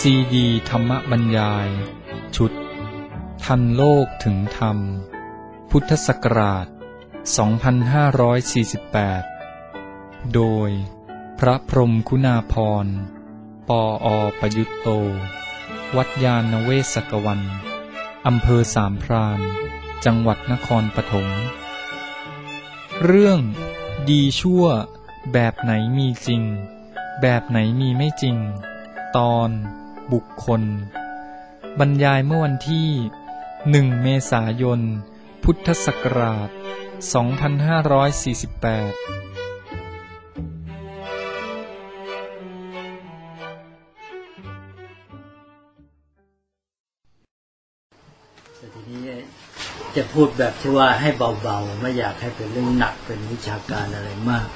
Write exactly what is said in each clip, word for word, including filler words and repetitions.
ซีดีธรรมบรรยายชุดทันโลกถึงธรรมพุทธศักราชสองพันห้าร้อยสี่สิบแปดโดยพระพรหมคุณาภรณ์ปออประยุตโตวัดยาณเวศกวันอำเภอสามพรานจังหวัดนครปฐมเรื่องดีชั่วแบบไหนมีจริงแบบไหนมีไม่จริงตอนบุคคลบรรยายเมื่อวันที่หนึ่งเมษายนพุทธศักราชสองพันห้าร้อยสี่สิบแปดทีนี้จะพูดแบบที่ว่าให้เบาๆไม่อยากให้เป็นเรื่องหนักเป็นวิชาการอะไรมาก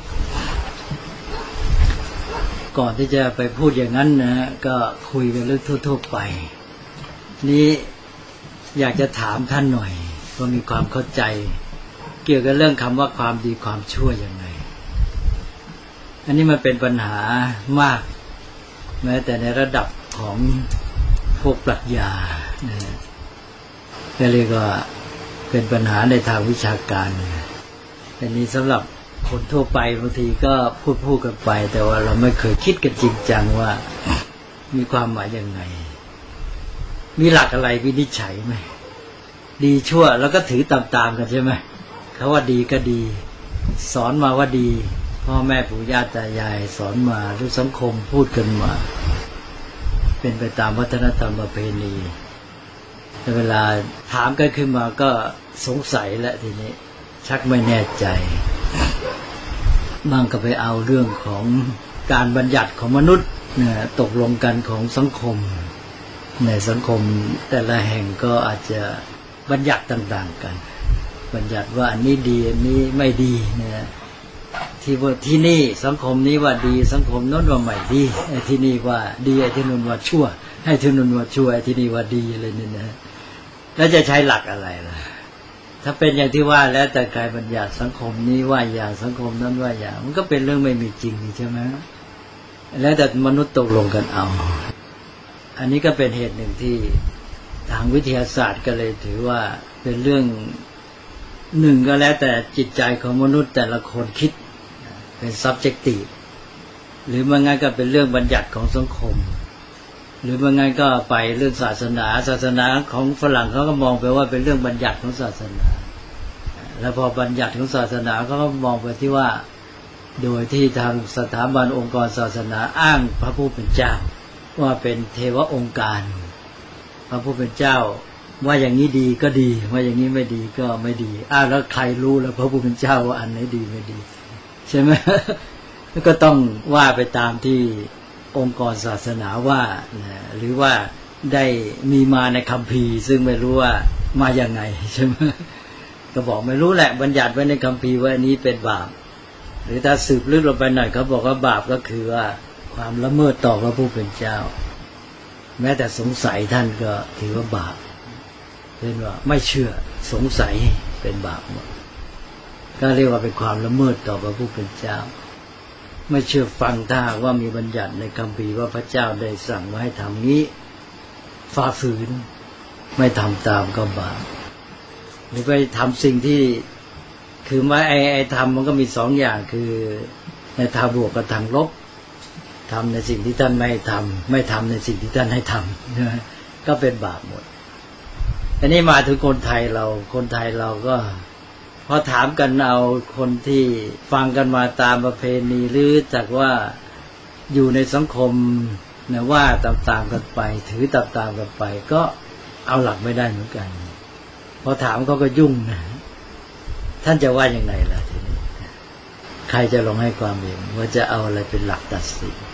ก่อนที่จะไปพูดอย่างนั้นนะก็คุยกันเรื่องทั่วๆไปนี้อยากจะถามท่านหน่อยว่ามีความเข้าใจเกี่ยวกับเรื่องคำว่าความดีความชั่วยังไงอันนี้มันเป็นปัญหามากแม้แต่ในระดับของพวกปรัชญานะก็เรียกว่าเป็นปัญหาในทางวิชาการอันนี้สำหรับคนทั่วไปบางทีก็พูดพูดกันไปแต่ว่าเราไม่เคยคิดกันจริงจังว่ามีความหมายยังไงมีหลักอะไรวินิจฉัยไหมดีชั่วแล้วก็ถือตามๆกันใช่ไหมเขาว่าดีก็ดีสอนมาว่าดีพ่อแม่ปู่ย่าตายายสอนมาหรือสังคมพูดกันมาเป็นไปตามวัฒนธรรมประเพณีแต่เวลาถามกันขึ้นมาก็สงสัยแล้วทีนี้ชักไม่แน่ใจบางก็ไปเอาเรื่องของการบัญญัติของมนุษย์เนี่ยตกลงกันของสังคมในสังคมแต่ละแห่งก็อาจจะบัญญัติต่างๆกันบัญญัติว่าอันนี้ดีอันนี้ไม่ดีเนี่ยที่ว่าที่นี่สังคมนี้ว่าดีสังคมโน้นว่าไม่ดีไอ้ที่นี่ว่าดีไอ้ที่นู้นว่าชั่วให้ที่นู้นว่าชั่วไอ้ที่นี่ว่าดีอะไรนี่นะแล้วจะใช้หลักอะไรล่ะถ้าเป็นอย่างที่ว่าแล้วแต่ใครบัญญัติสังคมนี้ว่าอย่างสังคมนั้นว่าอย่างมันก็เป็นเรื่องไม่มีจริงใช่ไหมแล้วแต่มนุษย์ตกลงกันเอาอันนี้ก็เป็นเหตุหนึ่งที่ทางวิทยาศาสตร์ก็เลยถือว่าเป็นเรื่องหนึ่งก็แล้วแต่จิตใจของมนุษย์แต่ละคนคิดเป็น subjective หรือมันงั้นก็เป็นเรื่องบัญญัติของสังคมหรือมันงั้นก็ไปเรื่องศาสนาศาสนาของฝรั่งเขาก็มองไปว่าเป็นเรื่องบัญญัติของศาสนาแล้วพอบัญญัติของศาสนาเขาก็มองไปที่ว่าโดยที่ทางสถาบันองค์กรศาสนาอ้างพระผู้เป็นเจ้าว่าเป็นเทวองค์การพระผู้เป็นเจ้าว่าอย่างนี้ดีก็ดีว่าอย่างนี้ไม่ดีก็ไม่ดีอ้าวแล้วใครรู้แล้วพระผู้เป็นเจ้าว่าอันไหนดีไม่ดีใช่ไหม ก็ต้องว่าไปตามที่องค์กรศาสนาว่านะหรือว่าได้มีมาในคัมภีร์ซึ่งไม่รู้ว่ามาอย่างไงใช่ไหมก็บอกไม่รู้แหละบัญญัติไว้ในคัมภีร์ว่าอันนี้เป็นบาปหรือถ้าสืบลึกลงไปหน่อยเขาบอกว่าบาปก็คือว่าความละเมิดต่อพระผู้เป็นเจ้าแม้แต่สงสัยท่านก็ถือว่าบาปเป็นว่าไม่เชื่อสงสัยเป็นบาปหมดก็เรียกว่าเป็นความละเมิดต่อพระผู้เป็นเจ้าไม่เชื่อฟังถ้าว่ามีบัญญัติในคัมภีร์ว่าพระเจ้าได้สั่งว่าให้ทำนี้ฝ่าฝืนไม่ทำตามก็บาปหรือไปทำสิ่งที่คือว่าไอ้ไอ้ทำมันก็มีสองอย่างคือในทางบวกกับทางลบทำในสิ่งที่ท่านไม่ทำไม่ทำในสิ่งที่ท่านให้ทำก็เป็นบาปหมดอันนี้มาถึงคนไทยเราคนไทยเราก็พอถามกันเอาคนที่ฟังกันมาตามประเพณีหรือจากว่าอยู่ในสังคมนะว่าตามๆกันไปถือตามๆกันไปก็เอาหลักไม่ได้เหมือนกันพอถามเขาก็ยุ่งนะท่านจะว่าอย่างไรล่ะทีนี้ใครจะลองให้ความเห็นว่าจะเอาอะไรเป็นหลักตัดสิน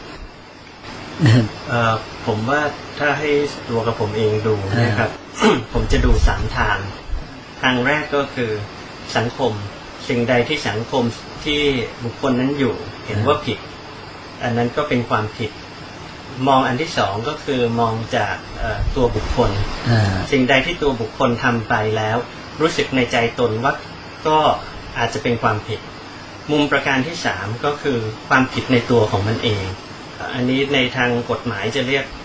ผมว่าถ้าให้ตัวกับผมเองดูนะครับ ผมจะดูสามทางทางแรกก็คือสังคมสิ่งใดที่สังคมที่บุคคลนั้นอยู่เห็นว่าผิดอันนั้นก็เป็นความผิดมองอันที่สองก็คือมองจากตัวบุคคลสิ่งใดที่ตัวบุคคลทำไปแล้วรู้สึกในใจตนว่าก็อาจจะเป็นความผิดมุมประการที่สามก็คือความผิดในตัวของมันเอง อันนี้ในทางกฎหมายจะเรียก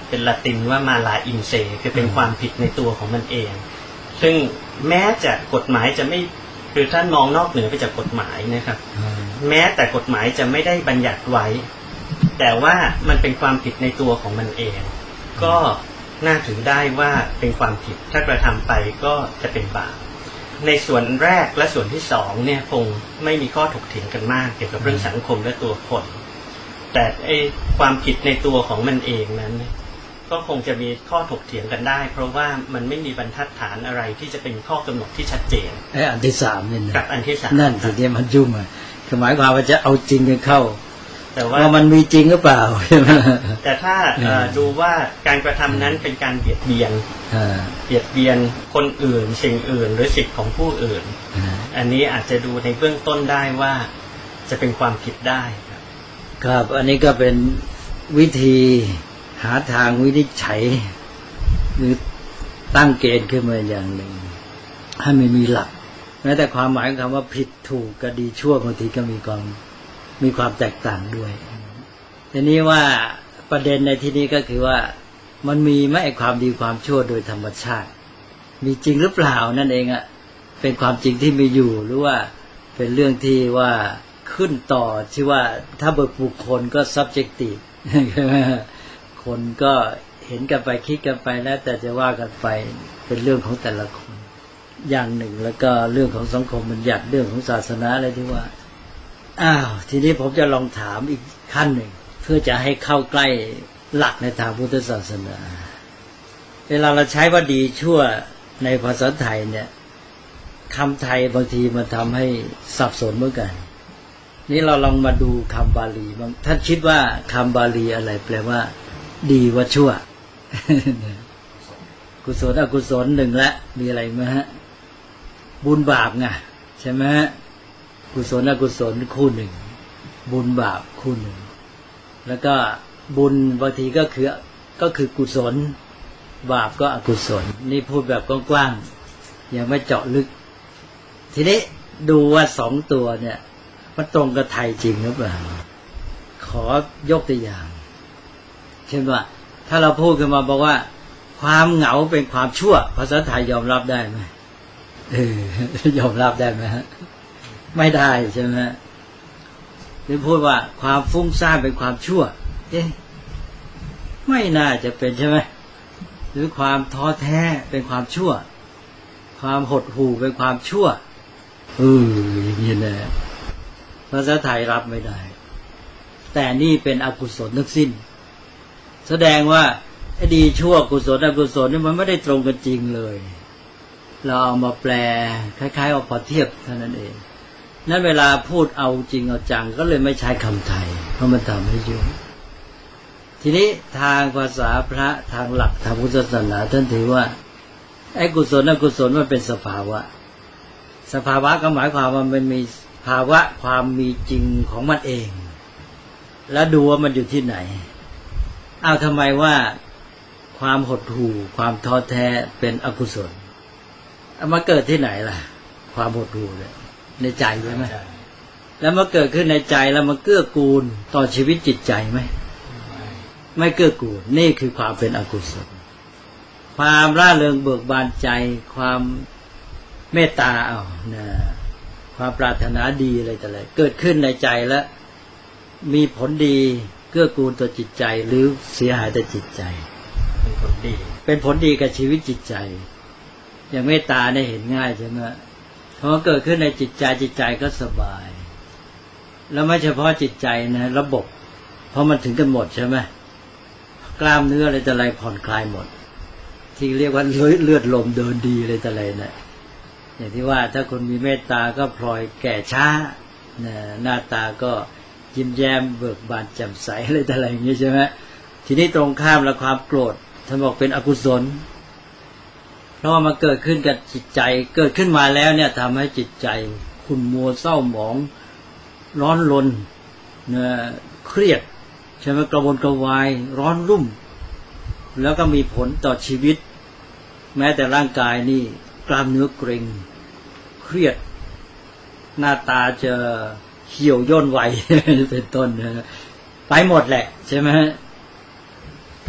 เป็นละตินว่ามาลาอินเซคือเป็นความผิดในตัวของมันเองซึ่งแม้จะกฎหมายจะไม่คือท่านมองนอกเหนือไปจากกฎหมายนะครับแม้แต่กฎหมายจะไม่ได้บัญญัติไว้แต่ว่ามันเป็นความผิดในตัวของมันเองก็น่าถือได้ว่าเป็นความผิดถ้ากระทำไปก็จะเป็นบาปในส่วนแรกและส่วนที่สองเนี่ยคงไม่มีข้อถกเถียงกันมากเกี่ยวกับเรื่องสังคมและตัวคนแต่ไอ้ความผิดในตัวของมันเองนั้นก็คงจะมีข้อถกเถียงกันได้เพราะว่ามันไม่มีบรรทัดฐานอะไรที่จะเป็นข้อกำหนดที่ชัดเจนไอ้อันที่สามนี่นะกับอันที่สามนั่นทีนี้มันยุ่งอ่ะคือหมายความว่าจะเอาจริงกันเข้าแต่ว่ามันมีจริงหรือเปล่าแต่ถ้าดูว่าการกระทำนั้นเป็นการเบียดเบียนเบียดเบียนคนอื่นสิ่งอื่นหรือสิทธิของผู้อื่นอันนี้อาจจะดูในเบื้องต้นได้ว่าจะเป็นความผิดได้ครับครับอันนี้ก็เป็นวิธีหาทางวินิจฉัยหรือตั้งเกณฑ์ขึ้นมาอย่างหนึ่งให้ไม่มีหลักแม้แต่ความหมายของคำว่าผิดถูกกับดีชั่วบางทีก็มีความมีความแตกต่างด้วยทีนี้ว่าประเด็นในที่นี้ก็คือว่ามันมีไหมความดีความชั่วโดยธรรมชาติมีจริงหรือเปล่านั่นเองอะเป็นความจริงที่มีอยู่หรือว่าเป็นเรื่องที่ว่าขึ้นต่อที่ว่าถ้าเบิกบุคคลก็ subjective คนก็เห็นกันไปคิดกันไปแล้วแต่จะว่ากันไปเป็นเรื่องของแต่ละคนอย่างหนึ่งแล้วก็เรื่องของสังคมบัญญัติเรื่องของศาสนาอะไรที่ว่าอ้าวทีนี้ผมจะลองถามอีกขั้นหนึ่งเพื่อจะให้เข้าใกล้หลักในทางพุทธศาสนาเวลาเราใช้ว่าดีชั่วในภาษาไทยเนี่ยคำไทยบางทีมันทำให้สับสนเหมือนกันนี่เราลองมาดูคำบาลีบางท่านคิดว่าคำบาลีอะไรแปลว่าดีว่าชั่ว กุศลอกุศลหนึ่งละมีอะไรไหมฮะบุญบาปไงใช่ไหมฮะกุศลอกุศลคู่หนึ่งบุญบาปคู่หนึ่งแล้วก็บุญบางทีก็คือก็คือกุศลบาปก็อกุศลนี่พูดแบบกว้างๆยังไม่เจาะลึกทีนี้ดูว่าสองตัวเนี่ยมันตรงกับไทยจริงหรือเปล่าขอยกตัวอย่างเช่นว่าถ้าเราพูดขึ้นมาบอกว่าความเหงาเป็นความชั่วภาษาไทยยอมรับได้ไหมเออยอมรับได้ไหมฮะไม่ได้ใช่ไหมหรือพูดว่าความฟุ้งซ่านเป็นความชั่วเอ๊ะไม่น่าจะเป็นใช่ไหมหรือความท้อแท้เป็นความชั่วความหดหู่เป็นความชั่วเอออย่างนี้นะภาษาไทยรับไม่ได้แต่นี่เป็นอกุศลทั้งสิ้นแสดงว่าไอ้ดีชั่วกุศลอกุศลนี่มันไม่ได้ตรงกันจริงเลยเราเอามาแปลคล้ายๆเอาพอเทียบเท่านั้นเองนั้นเวลาพูดเอาจริงเอาจังก็เลยไม่ใช้คำไทยเพราะมันทำให้ยุ่งทีนี้ทางภาษาพระทางหลักทางพุทธศาสนาท่านถือว่าไอ้กุศลอกุศลมันเป็นสภาวะสภาวะก็หมายความว่ามันมีภาวะความมีจริงของมันเองแล้วดูว่ามันอยู่ที่ไหนอ้าวทำไมว่าความหดหู่ความท้อแท้เป็นอกุศลเอามาเกิดที่ไหนล่ะความหดหู่เนี่ยในใจใช่ไหมแล้วมาเกิดขึ้นในใจแล้วมาเกื้อกูลต่อชีวิตจิตใจไหมไม่เกื้อกูลนี่คือความเป็นอกุศลความร่าเริงเบิกบานใจความเมตตาเอานะความปรารถนาดีอะไรต่ออะไรเกิดขึ้นในใจแล้วมีผลดีเกื้อกูลต่อจิตใจหรือเสียหายต่อจิตใจเป็นผลดีเป็นผลดีกับชีวิตจิตใจอย่างเมตตาเนี่ยเห็นง่ายใช่ไหมพอเกิดขึ้นในจิตใจจิตใจก็สบายแล้วไม่เฉพาะจิตใจนะระบบเพราะมันถึงกันหมดใช่ไหมกล้ามเนื้ออะไรต่ออะไรผ่อนคลายหมดที่เรียกว่าเลือดลมเดินดีอะไรต่ออะไรนะอย่างที่ว่าถ้าคนมีเมตตาก็พลอยแก่ช้าหน้าตาก็ยิ้มแย้มเบิกบานแจ่มใสอะไรต่ออะไรอย่างนี้ใช่ไหมทีนี้ตรงข้ามแล้วความโกรธท่านบอกเป็นอกุศลเพราะว่ามันเกิดขึ้นกับจิตใจเกิดขึ้นมาแล้วเนี่ยทำให้จิตใจขุ่นมัวเศร้าหมองร้อนรนเนี่ยเครียดใช่ไหมกระวนกระวายร้อนรุ่มแล้วก็มีผลต่อชีวิตแม้แต่ร่างกายนี่กล้ามเนื้อเกร็งเครียดหน้าตาจะเหี่ยวย่นไหวเป็นต้นนะไปหมดแหละใช่ไหม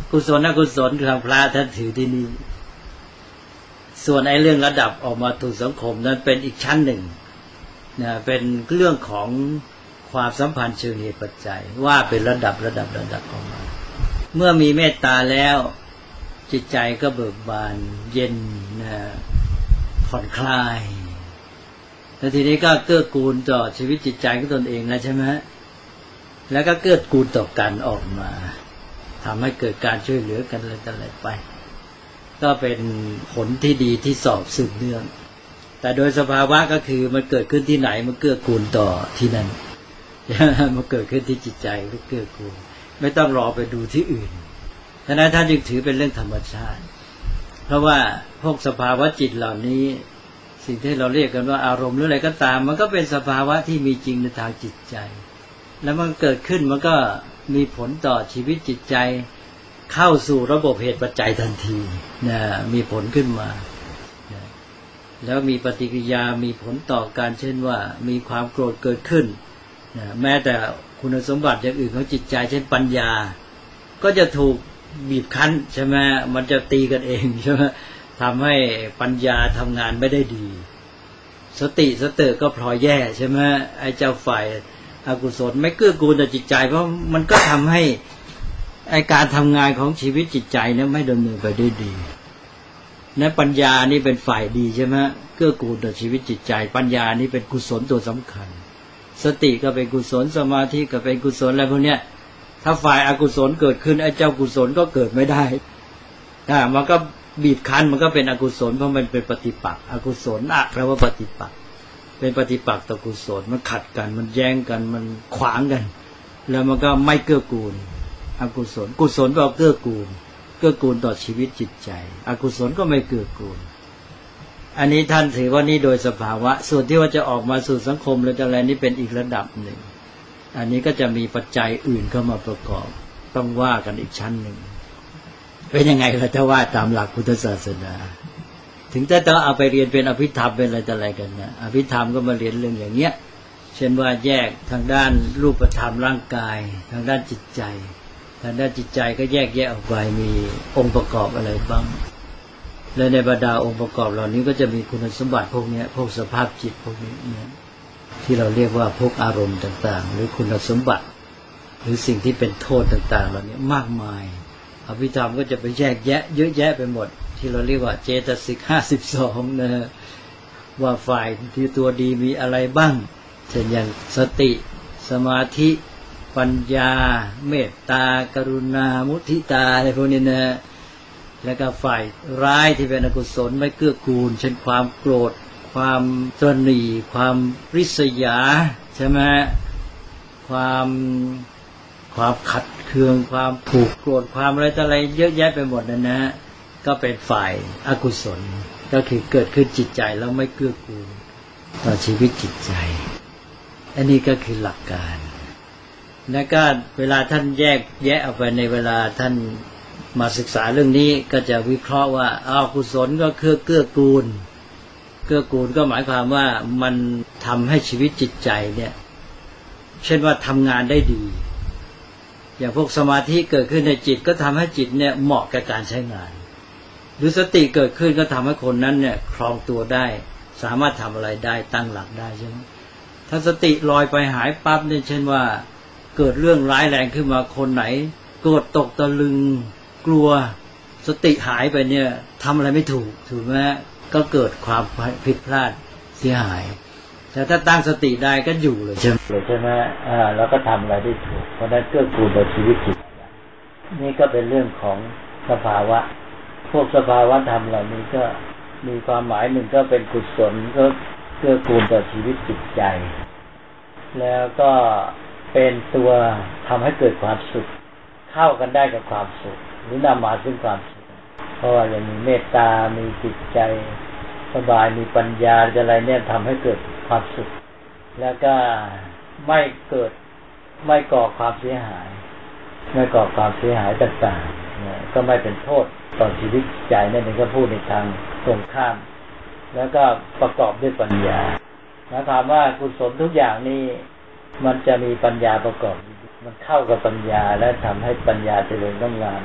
กุศลอกุศลทางพระท่านถือที่นี่ส่วนไอ้เรื่องระดับออกมาถูกสังคมนั้นเป็นอีกชั้นหนึ่งนะเป็นเรื่องของความสัมพันธ์เชิงเหตุปัจจัยว่าเป็นระดับระดับระดับออกมาเมื่อมีเมตตาแล้วจิตใจก็เบิกบานเย็นนะผ่อนคลายแล้วทีนี้ก็เกื้อกูลต่อชีวิตจิตใจของตนเองแล้วใช่ไหมแล้วก็เกื้อกูลต่อกันออกมาทำให้เกิดการช่วยเหลือกันอะไรต่ออะไรไปก็เป็นผลที่ดีที่สอบสืบเนื่องแต่โดยสภาวะก็คือมันเกิดขึ้นที่ไหนมันเกื้อกูลต่อที่นั่นมันเกิดขึ้นที่จิตใจก็เกื้อกูลไม่ต้องรอไปดูที่อื่นฉะนั้นท่านจึงถือเป็นเรื่องธรรมชาติเพราะว่าพวกสภาวะจิตเหล่านี้สิ่งที่เราเรียกกันว่าอารมณ์หรืออะไรก็ตามมันก็เป็นสภาวะที่มีจริงในทางจิตใจแล้วมันเกิดขึ้นมันก็มีผลต่อชีวิตจิตใจเข้าสู่ระบบเหตุปัจจัยทันทีนะมีผลขึ้นมานะแล้วมีปฏิกิริยามีผลต่อการเช่นว่ามีความโกรธเกิดขึ้นนะแม้แต่คุณสมบัติอย่างอื่นของจิตใจเช่นปัญญาก็จะถูกบีบคั้นใช่ไหมมันจะตีกันเองใช่ไหมทำให้ปัญญาทำงานไม่ได้ดีสติสเตอก็พลอยแย่ใช่ไหมไอ้เจ้าฝ่ายอกุศลไม่เกื้อกูลต่อจิตใจเพราะมันก็ทำให้ไอ้การทำงานของชีวิตจิตใจเนี่ยไม่ดำเนินไปได้ดีนะปัญญานี่เป็นฝ่ายดีใช่ไหมเกื้อกูลต่อชีวิตจิตใจปัญญานี่เป็นกุศลตัวสำคัญสติก็เป็นกุศลสมาธิก็เป็นกุศลอะไรพวกเนี้ยถ้าฝ่ายอกุศลเกิดขึ้นไอ้เจ้ากุศลก็เกิดไม่ได้อ่ามันก็บีบคั้นมันก็เป็นอกุศลเพราะมันเป็นปฏิปักษ์อกุศลอะแปลว่าปฏิปักษ์เป็นปฏิปักษ์ต่อกุศลมันขัดกันมันแย้งกันมันขวางกันแล้วมันก็ไม่เกื้อกูลอกุศลกุศลก็เกื้อกูลเกื้อกูลต่อชีวิตจิตใจอกุศลก็ไม่เกื้อกูลอันนี้ท่านถือว่านี่โดยสภาวะส่วนที่ว่าจะออกมาสู่สังคมหรืออะไรนี่เป็นอีกระดับหนึ่งอันนี้ก็จะมีปัจจัยอื่นเข้ามาประกอบต้องว่ากันอีกชั้นหนึ่งเป็นยังไงล่ะถ้าว่าตามหลักพุทธศาสนาถึงจะต้องเอาไปเรียนเป็นอภิธรรมเป็นอะไรต่ออะไรกันนะอภิธรรมก็มาเรียนเรื่องอย่างเนี้ยเช่นว่าแยกทางด้านรูปธรรมร่างกายทางด้านจิตใจทางด้านจิตใจก็แยกแยะออกไปมีองค์ประกอบอะไรบ้างและในบรรดาองค์ประกอบเหล่านี้ก็จะมีคุณสมบัติพวกนี้พวกสภาพจิตพวกนี้เนี่ยที่เราเรียกว่าพวกอารมณ์ต่างๆหรือคุณสมบัติหรือสิ่งที่เป็นโทษต่างๆเหล่านี้มากมายอภิธรรมก็จะไปแยกแยะเยอะแยะไปหมดที่เราเรียกว่าเจตสิกห้าสิบสองนะว่าฝ่ายที่ตัวดีมีอะไรบ้างเช่นอย่างสติสมาธิปัญญาเมตตากรุณามุทิตาอะไรพวกนี้นะแล้วก็ฝ่ายร้ายที่เป็นอกุศลไม่เกื้อกูลเช่นความโกรธความตระหนี่ความริษยาใช่ไหมความความขัดเคืองความผูกโกรธความอะไรต่ออะไรเยอะแยะไปหมดนั่นนะก็เป็นฝ่ายอกุศลก็คือเกิดขึ้นจิตใจแล้วไม่เกื้อกูลต่อชีวิตจิตใจอันนี้ก็คือหลักการแล้วก็เวลาท่านแยกแยะออกไปในเวลาท่านมาศึกษาเรื่องนี้ก็จะวิเคราะห์ว่าอกุศลก็คือเกื้อกูลเกื้อกูลก็หมายความว่ามันทำให้ชีวิตจิตใจเนี่ยเช่นว่าทำงานได้ดีอย่างพวกสมาธิเกิดขึ้นในจิตก็ทำให้จิตเนี่ยเหมาะกับการใช้งานหรือสติเกิดขึ้นก็ทำให้คนนั้นเนี่ยครองตัวได้สามารถทำอะไรได้ตั้งหลักได้ใช่ไหมถ้าสติลอยไปหายปั๊บเนี่ยเช่นว่าเกิดเรื่องร้ายแรงขึ้นมาคนไหนโกรธตกตะลึงกลัวสติหายไปเนี่ยทำอะไรไม่ถูกถูกไหมก็เกิดความผิดพลาดเสียหายแต่ถ้าตั้งสติได้ก็อยู่เลยใช่ไหมใช่ไหมอ่าแล้วก็ทำอะไรได้ถูกเพราะนั้นเกื้อกูลต่อชีวิตจิตนี่ก็เป็นเรื่องของสภาวะพวกสภาวะธรรมเหล่านี้ก็มีความหมายหนึ่งก็เป็นกุศลก็เกื้อกูลต่อชีวิตจิตใจแล้วก็เป็นตัวทำให้เกิดความสุขเข้ากันได้กับความสุขหรือนำมาซึ่งความสุขเพราะว่าอย่างมีเมตตามีจิตใจสบายมีปัญญาอะไรเนี่ยทำให้เกิดความสุขแล้วก็ไม่เกิดไม่ก่อความเสียหายไม่ก่อความเสียหายต่างๆก็ไม่เป็นโทษต่อชีวิตใจนั่นเองก็พูดในทางตรงข้ามแล้วก็ประกอบด้วยปัญญาแล้วถามว่ากุศลทุกอย่างนี้มันจะมีปัญญาประกอบมันเข้ากับปัญญาและทำให้ปัญญาเจริญงอกงาม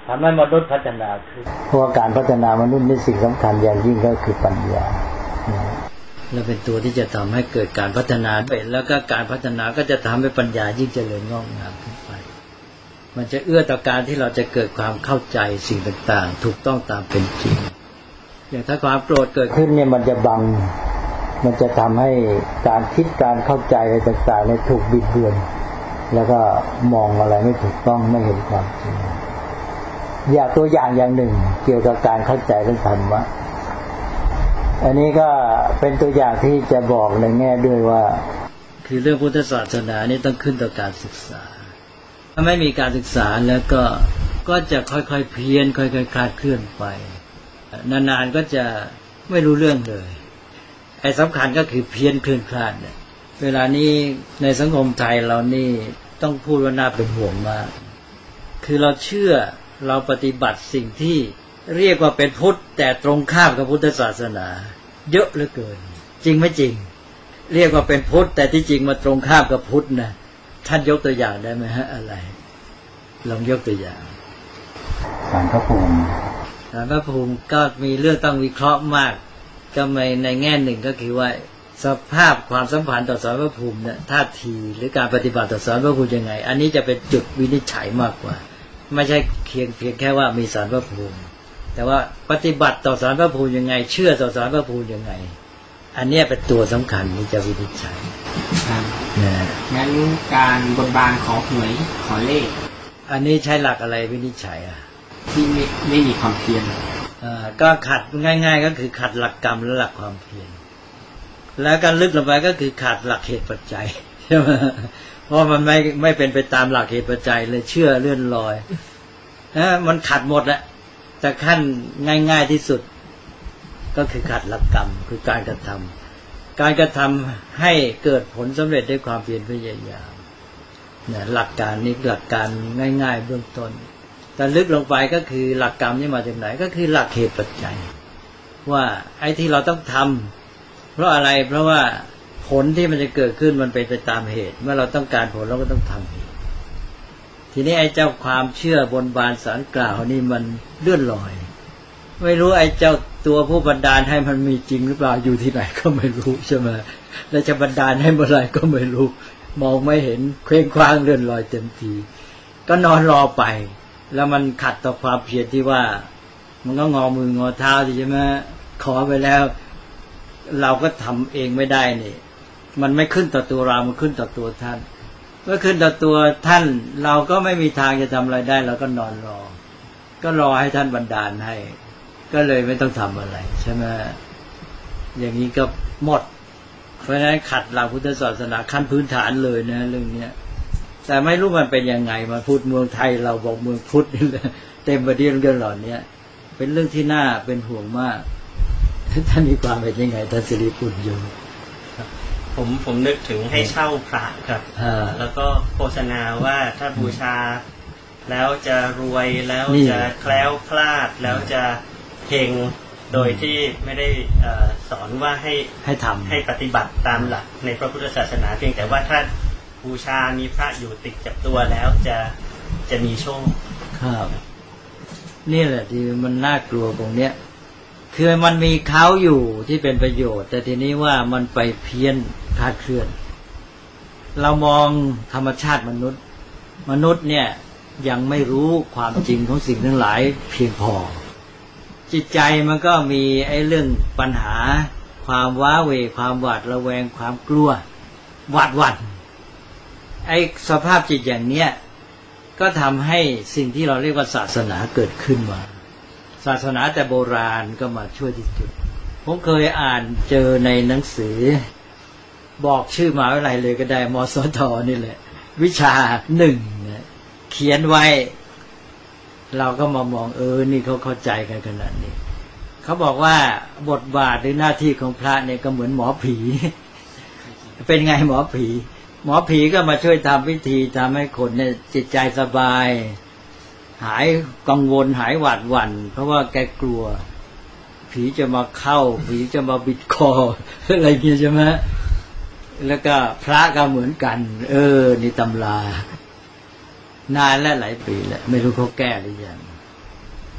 ทำให้มนุษย์พัฒนาขึ้นเพราะว่าการพัฒนามนุษย์นี่สิ่งสำคัญอย่างยิ่งก็คือปัญญาและเป็นตัวที่จะทำให้เกิดการพัฒนาไปแล้วก็การพัฒนาก็จะทำให้ปัญญายิ่งเจริญงอกงามขึ้นไปมันจะเอื้อต่อการที่เราจะเกิดความเข้าใจสิ่งต่างๆถูกต้องตามเป็นจริงอย่างถ้าความโกรธเกิดขึ้นเนี่ยมันจะบังมันจะทำให้การคิดการเข้าใจอะไรต่างๆเนี่ยถูกบิดเบือนแล้วก็มองอะไรไม่ถูกต้องไม่เห็นความจริงอย่างตัวอย่างอย่างหนึ่งเกี่ยวกับการเข้าใจเรื่องธรรมะอันนี้ก็เป็นตัวอย่างที่จะบอกในแง่ด้วยว่าคือเรื่องพุทธศาสนานี่ต้องขึ้นต่อการศึกษาถ้าไม่มีการศึกษาแล้วก็ก็จะค่อยๆเพี้ยนค่อยๆคลาดเคลื่อนไปนานๆก็จะไม่รู้เรื่องเลยไอ้สำคัญก็คือเพี้ยนเคลื่อนคลาดเนี่ยเวลานี้ในสังคมไทยเรานี่ต้องพูดว่าน่าเป็นห่วงมากคือเราเชื่อเราปฏิบัติสิ่งที่เรียกว่าเป็นพุทธแต่ตรงข้ามกับพุทธศาสนาเยอะเหลือเกินจริงไม่จริงเรียกว่าเป็นพุทธแต่ที่จริงมาตรงข้ามกับพุทธนะท่านยกตัวอย่างได้ไหมฮะอะไรลองยกตัวอย่างศาลพระภูมิศาลพระภูมิก็มีเรื่องต้องวิเคราะห์มากก็ในในแง่หนึ่งก็คือว่าสภาพความสัมพันธ์ต่อศาลพระภูมิเนี่ยท่าทีหรือการปฏิบัติต่อศาลพระภูมิยังไงอันนี้จะเป็นจุดวินิจฉัยมากกว่าไม่ใช่เพียงเพียงแค่ว่ามีศาลพระภูมิแต่ว่าปฏิบัติต่อศาลพระภูมิยังไงเชื่อต่อศาลพระภูมิยังไงอันนี้เป็นตัวสำคัญที่จะวินิจฉัยนะงั้นการบนบานขอหวยขอเลขอันนี้ใช้หลักอะไรวินิจฉัยอ่ะที่ไม่ไม่มีความเพียรอ่าก็ขัดง่ายๆก็คือขัดหลักกรรมและหลักความเพียรแล้วการลึกลงไปก็คือขาดหลักเหตุปัจจัยใช่ไหมเพราะมันไม่ไม่เป็นไปตามหลักเหตุปัจจัยเลยเชื่อเลื่อนลอยนะมันขัดหมดแหละแต่ขั้นง่ายๆที่สุดก็คือขัดหลักกรรมคือการกระทำการกระทำให้เกิดผลสำเร็จด้วยความเพียรพยายามเนี่ยหลักการนี้หลักการง่ายๆเบื้องต้นแต่ลึกลงไปก็คือหลักกรรมนี่มาจากไหนก็คือหลักเหตุปัจจัยว่าไอ้ที่เราต้องทำเพราะอะไรเพราะว่าผลที่มันจะเกิดขึ้นมันเป็นไปตามเหตุเมื่อเราต้องการผลเราก็ต้องทำเหตุทีนี้ไอ้เจ้าความเชื่อบนบานสารกล่าวนี่มันเลื่อนลอยไม่รู้ไอ้เจ้าตัวผู้บันดาลให้มันมีจริงหรือเปล่าอยู่ที่ไหนก็ไม่รู้ใช่ไหมแล้วจะบันดาลให้เมื่อไรก็ไม่รู้มองไม่เห็นเคว้งคว้างเลื่อนลอยเต็มทีก็นอนรอไปแล้วมันขัดต่อความเพียรที่ว่ามันก็งอมืองอเท้าใช่ไหมขอไปแล้วเราก็ทำเองไม่ได้นี่มันไม่ขึ้นต่อตัวเรามันขึ้นต่อตัวท่านเมื่อขึ้นต่อตัวท่านเราก็ไม่มีทางจะทำอะไรได้เราก็นอนรอก็รอให้ท่านบันดาลให้ก็เลยไม่ต้องทำอะไรใช่ไหมอย่างนี้ก็หมดเพราะฉะนั้นขัดหลักพุทธศาสนาขั้นพื้นฐานเลยนะเรื่องนี้แต่ไม่รู้มันเป็นยังไงมาพูดเมืองไทยเราบอกเมืองพุทธนี่แหละเต็มไปด้วยเรื่องเหล่านี้เป็นเรื่องที่น่าเป็นห่วงมากท่านมีความเป็นยังไงท่านสิริปุญโญผมผมนึกถึงให้เช่าพระครับแล้วก็โฆษณาว่าถ้าบูชาแล้วจะรวยแล้วจะแคล้วคลาดแล้วจะเฮงโดยที่ไม่ได้สอนว่าให้ให้ทำให้ปฏิบัติตามหลักในพระพุทธศาสนาเพียงแต่ว่าถ้าบูชามีพระอยู่ติดกับตัวแล้วจะจะมีโชคครับนี่แหละที่มันน่ากลัวตรงเนี้ยคือมันมีเขาอยู่ที่เป็นประโยชน์แต่ทีนี้ว่ามันไปเพี้ยนคลาดเคลื่อนเรามองธรรมชาติมนุษย์มนุษย์เนี่ยยังไม่รู้ความจริงของสิ่งทั้งหลายเพียงพอจิตใจมันก็มีไอ้เรื่องปัญหาความว้าเหวความหวาดระแวงความกลัวหวาดหวั่นไอ้สภาพจิตอย่างเนี้ยก็ทำให้สิ่งที่เราเรียกว่าศาสนาเกิดขึ้นมาศาสนาแต่โบราณก็มาช่วยที่จุดผมเคยอ่านเจอในหนังสือบอกชื่อมหาวิทยาลัยเลยก็ได้มสทนี่แหละวิชาหนึ่งเขียนไว้เราก็มามองเออนี่เขาเข้าใจกันขนาดนี้เขาบอกว่าบทบาทหรือหน้าที่ของพระเนี่ยก็เหมือนหมอผีเป็นไงหมอผีหมอผีก็มาช่วยทำพิธีทำให้คนเนี่ยจิตใจสบายหายกังวลหายหวาดหวั่นเพราะว่าแกกลัวผีจะมาเข้าผีจะมาบิดคออะไรอย่างเงี้ยใช่ไหมแล้วก็พระก็เหมือนกันเออนี่ตำรานานและหลายปีแล้วไม่รู้เขาแก้หรือยัง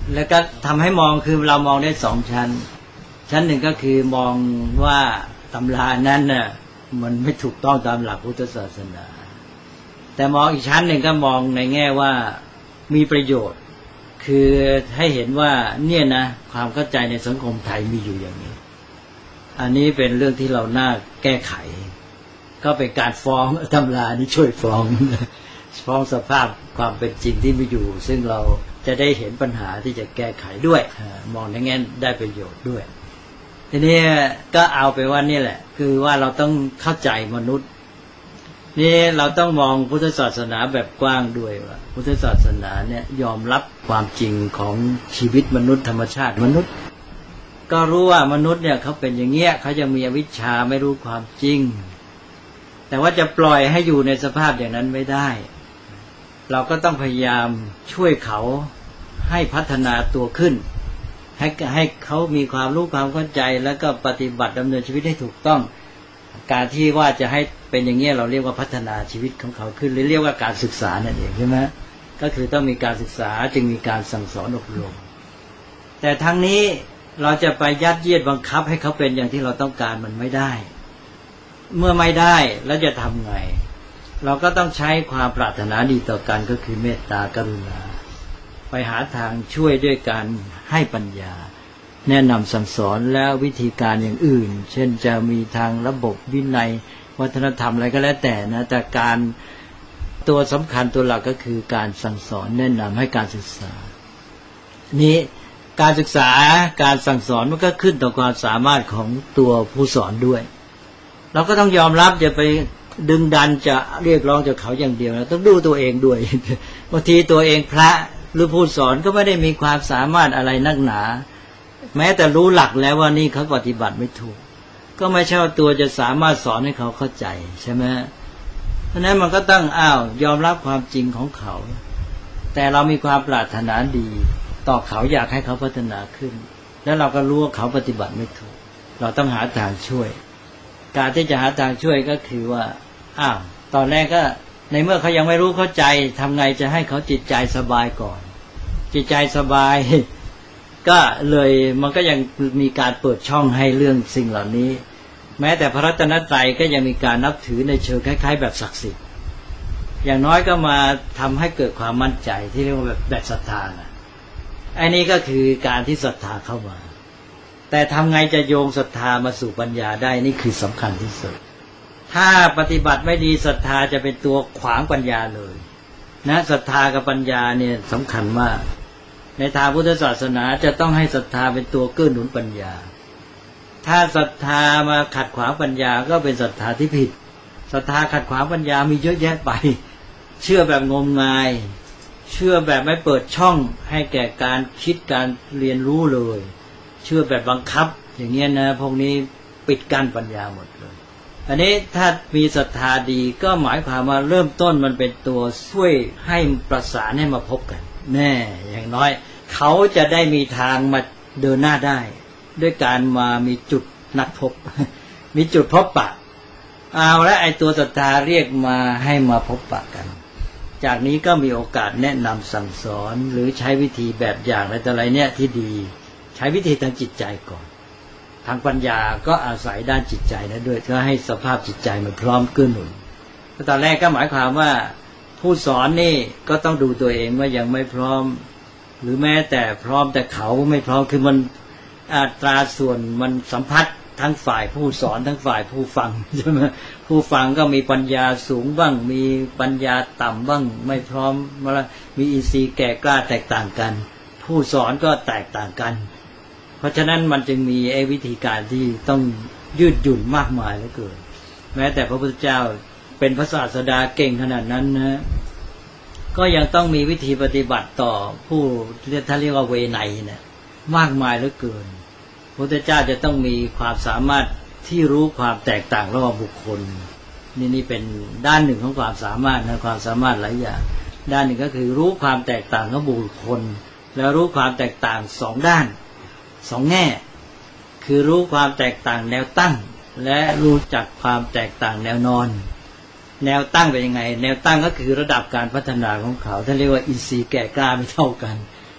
แล้วก็ทำให้มองคือเรามองได้สองชั้นชั้นหนึ่งก็คือมองว่าตำรานั้นน่ะมันไม่ถูกต้องตามหลักพุทธศาสนาแต่มองอีกชั้นหนึ่งก็มองในแง่ว่ามีประโยชน์คือให้เห็นว่าเนี่ยนะความเข้าใจในสังคมไทยมีอยู่อย่างนี้อันนี้เป็นเรื่องที่เราน่าแก้ไขก็เป็นการฟ้องตำรานี้ช่วยฟ้องฟ้องสภาพความเป็นจริงที่มีอยู่ซึ่งเราจะได้เห็นปัญหาที่จะแก้ไขด้วยมองในแง่ได้ประโยชน์ด้วยทีนี้ก็เอาไปว่านี่แหละคือว่าเราต้องเข้าใจมนุษย์นี่เราต้องมองพุทธศาสนาแบบกว้างด้วยว่าพุทธศาสนาเนี่ยยอมรับความจริงของชีวิตมนุษย์ธรรมชาติมนุษย์ก็รู้ว่ามนุษย์เนี่ยเขาเป็นอย่างเงี้ยเขาจะมีอวิชชาไม่รู้ความจริงแต่ว่าจะปล่อยให้อยู่ในสภาพอย่างนั้นไม่ได้เราก็ต้องพยายามช่วยเขาให้พัฒนาตัวขึ้นให้ให้เขามีความรู้ความเข้าใจแล้วก็ปฏิบัติดำเนินชีวิตให้ถูกต้องการที่ว่าจะให้เป็นอย่างนี้เราเรียกว่าพัฒนาชีวิตของเขาขึ้นหรือเรียกว่าการศึกษานั่นเองใช่ไหมก็คือต้องมีการศึกษาจึงมีการสั่งสอนอบรมแต่ทั้งนี้เราจะไปยัดเยียดบังคับให้เขาเป็นอย่างที่เราต้องการมันไม่ได้เมื่อไม่ได้แล้วจะทำไงเราก็ต้องใช้ความปรารถนาดีต่อกันก็คือเมตตากรุณาไปหาทางช่วยด้วยการให้ปัญญาแนะนำสั่งสอนแล้ววิธีการอย่างอื่นเช่นจะมีทางระบบวินัยวัฒนธรรมอะไรก็แล้วแต่นะแต่การตัวสำคัญตัวหลักก็คือการสั่งสอนแนะนำให้การศึกษานี้การศึกษาการสั่งสอนมันก็ขึ้นต่อความสามารถของตัวผู้สอนด้วยเราก็ต้องยอมรับจะไปดึงดันจะเรียกร้องจากเขาอย่างเดียวนะต้องดูตัวเองด้วยบางทีตัวเองพระหรือผู้สอนก็ไม่ได้มีความสามารถอะไรนักหนาแม้แต่รู้หลักแล้วว่านี่เขาปฏิบัติไม่ถูกก็ไม่ใช่ว่าตัวจะสามารถสอนให้เขาเข้าใจใช่ไหมเพราะนั้นมันก็ต้องอ้าวยอมรับความจริงของเขาแต่เรามีความปรารถนาดีต่อเขาอยากให้เขาพัฒนาขึ้นแล้วเราก็รู้ว่าเขาปฏิบัติไม่ถูกเราต้องหาทางช่วยการที่จะหาทางช่วยก็คือว่าอ้าวตอนแรกก็ในเมื่อเขายังไม่รู้เข้าใจทำไงจะให้เขาจิตใจสบายก่อนจิตใจสบายก็เลยมันก็ยังมีการเปิดช่องให้เรื่องสิ่งเหล่านี้แม้แต่พระรัตนตรัยก็ยังมีการนับถือในเชิงคล้ายๆแบบศักดิ์สิทธิ์อย่างน้อยก็มาทำให้เกิดความมั่นใจที่เรียกว่าแบบแบบศรัทธานะไอ้นี้ก็คือการที่ศรัทธาเข้ามาแต่ทำไงจะโยงศรัทธามาสู่ปัญญาได้นี่คือสำคัญที่สุดถ้าปฏิบัติไม่ดีศรัทธาจะเป็นตัวขวางปัญญาเลยนะศรัทธากับปัญญาเนี่ยสำคัญมากในทางพุทธศาสนาจะต้องให้ศรัทธาเป็นตัวเกื้อหนุนปัญญาถ้าศรัทธามาขัดขวางปัญญาก็เป็นศรัทธาที่ผิดศรัทธาขัดขวางปัญญามีเยอะแยะไปเชื่อแบบงมงายเชื่อแบบไม่เปิดช่องให้แก่การคิดการเรียนรู้เลยเชื่อแบบบังคับอย่างเงี้ยนะพวกนี้ปิดกั้นปัญญาหมดเลยอันนี้ถ้ามีศรัทธาดีก็หมายความว่าเริ่มต้นมันเป็นตัวช่วยให้ประสานให้มาพบกันแน่อย่างน้อยเขาจะได้มีทางมาเดินหน้าได้ด้วยการมามีจุดนัดพบมีจุดพบปะเอาและไอตัวศรัทธาเรียกมาให้มาพบปะกันจากนี้ก็มีโอกาสแนะนำสั่งสอนหรือใช้วิธีแบบอย่างอะไรต่ออะไรเนี่ยที่ดีใช้วิธีทางจิตใจก่อนทางปัญญาก็อาศัยด้านจิตใจนะด้วยเพื่อให้สภาพจิตใจมันพร้อมเกื้อหนุนตอนแรกก็หมายความว่าผู้สอนนี่ก็ต้องดูตัวเองว่ายังไม่พร้อมหรือแม้แต่พร้อมแต่เขาไม่พร้อมคือมันอัตราส่วนมันสัมพัทธ์ทั้งฝ่ายผู้สอนทั้งฝ่ายผู้ฟังใช่ไหมผู้ฟังก็มีปัญญาสูงบ้างมีปัญญาต่ำบ้างไม่พร้อมมีอินทรีย์แก่กล้าแตกต่างกันผู้สอนก็แตกต่างกันเพราะฉะนั้นมันจึงมีไอ้วิธีการที่ต้องยืดหยุ่นมากมายเหลือเกินแม้แต่พระพุทธเจ้าเป็นพระศาสดาเก่งขนาดนั้นนะก็ยังต้องมีวิธีปฏิบัติต่อผู้เรียกท่านเรียกว่าเวไนเนี่ยมากมายเหลือเกินพระพุทธเจ้าจะต้องมีความสามารถที่รู้ความแตกต่างระหว่างบุคคลนี่นี่เป็นด้านหนึ่งของความสามารถนะความสามารถหลายอย่างด้านหนึ่งก็คือรู้ความแตกต่างของบุคคลแล้วรู้ความแตกต่างสองด้านสองแง่คือรู้ความแตกต่างแนวตั้งและรู้จักความแตกต่างแนวนอนแนวตั้งเป็นยังไงแนวตั้งก็คือระดับการพัฒนาของเขาท่านเรียกว่าอินทรีย์แก่กล้าไม่เท่ากัน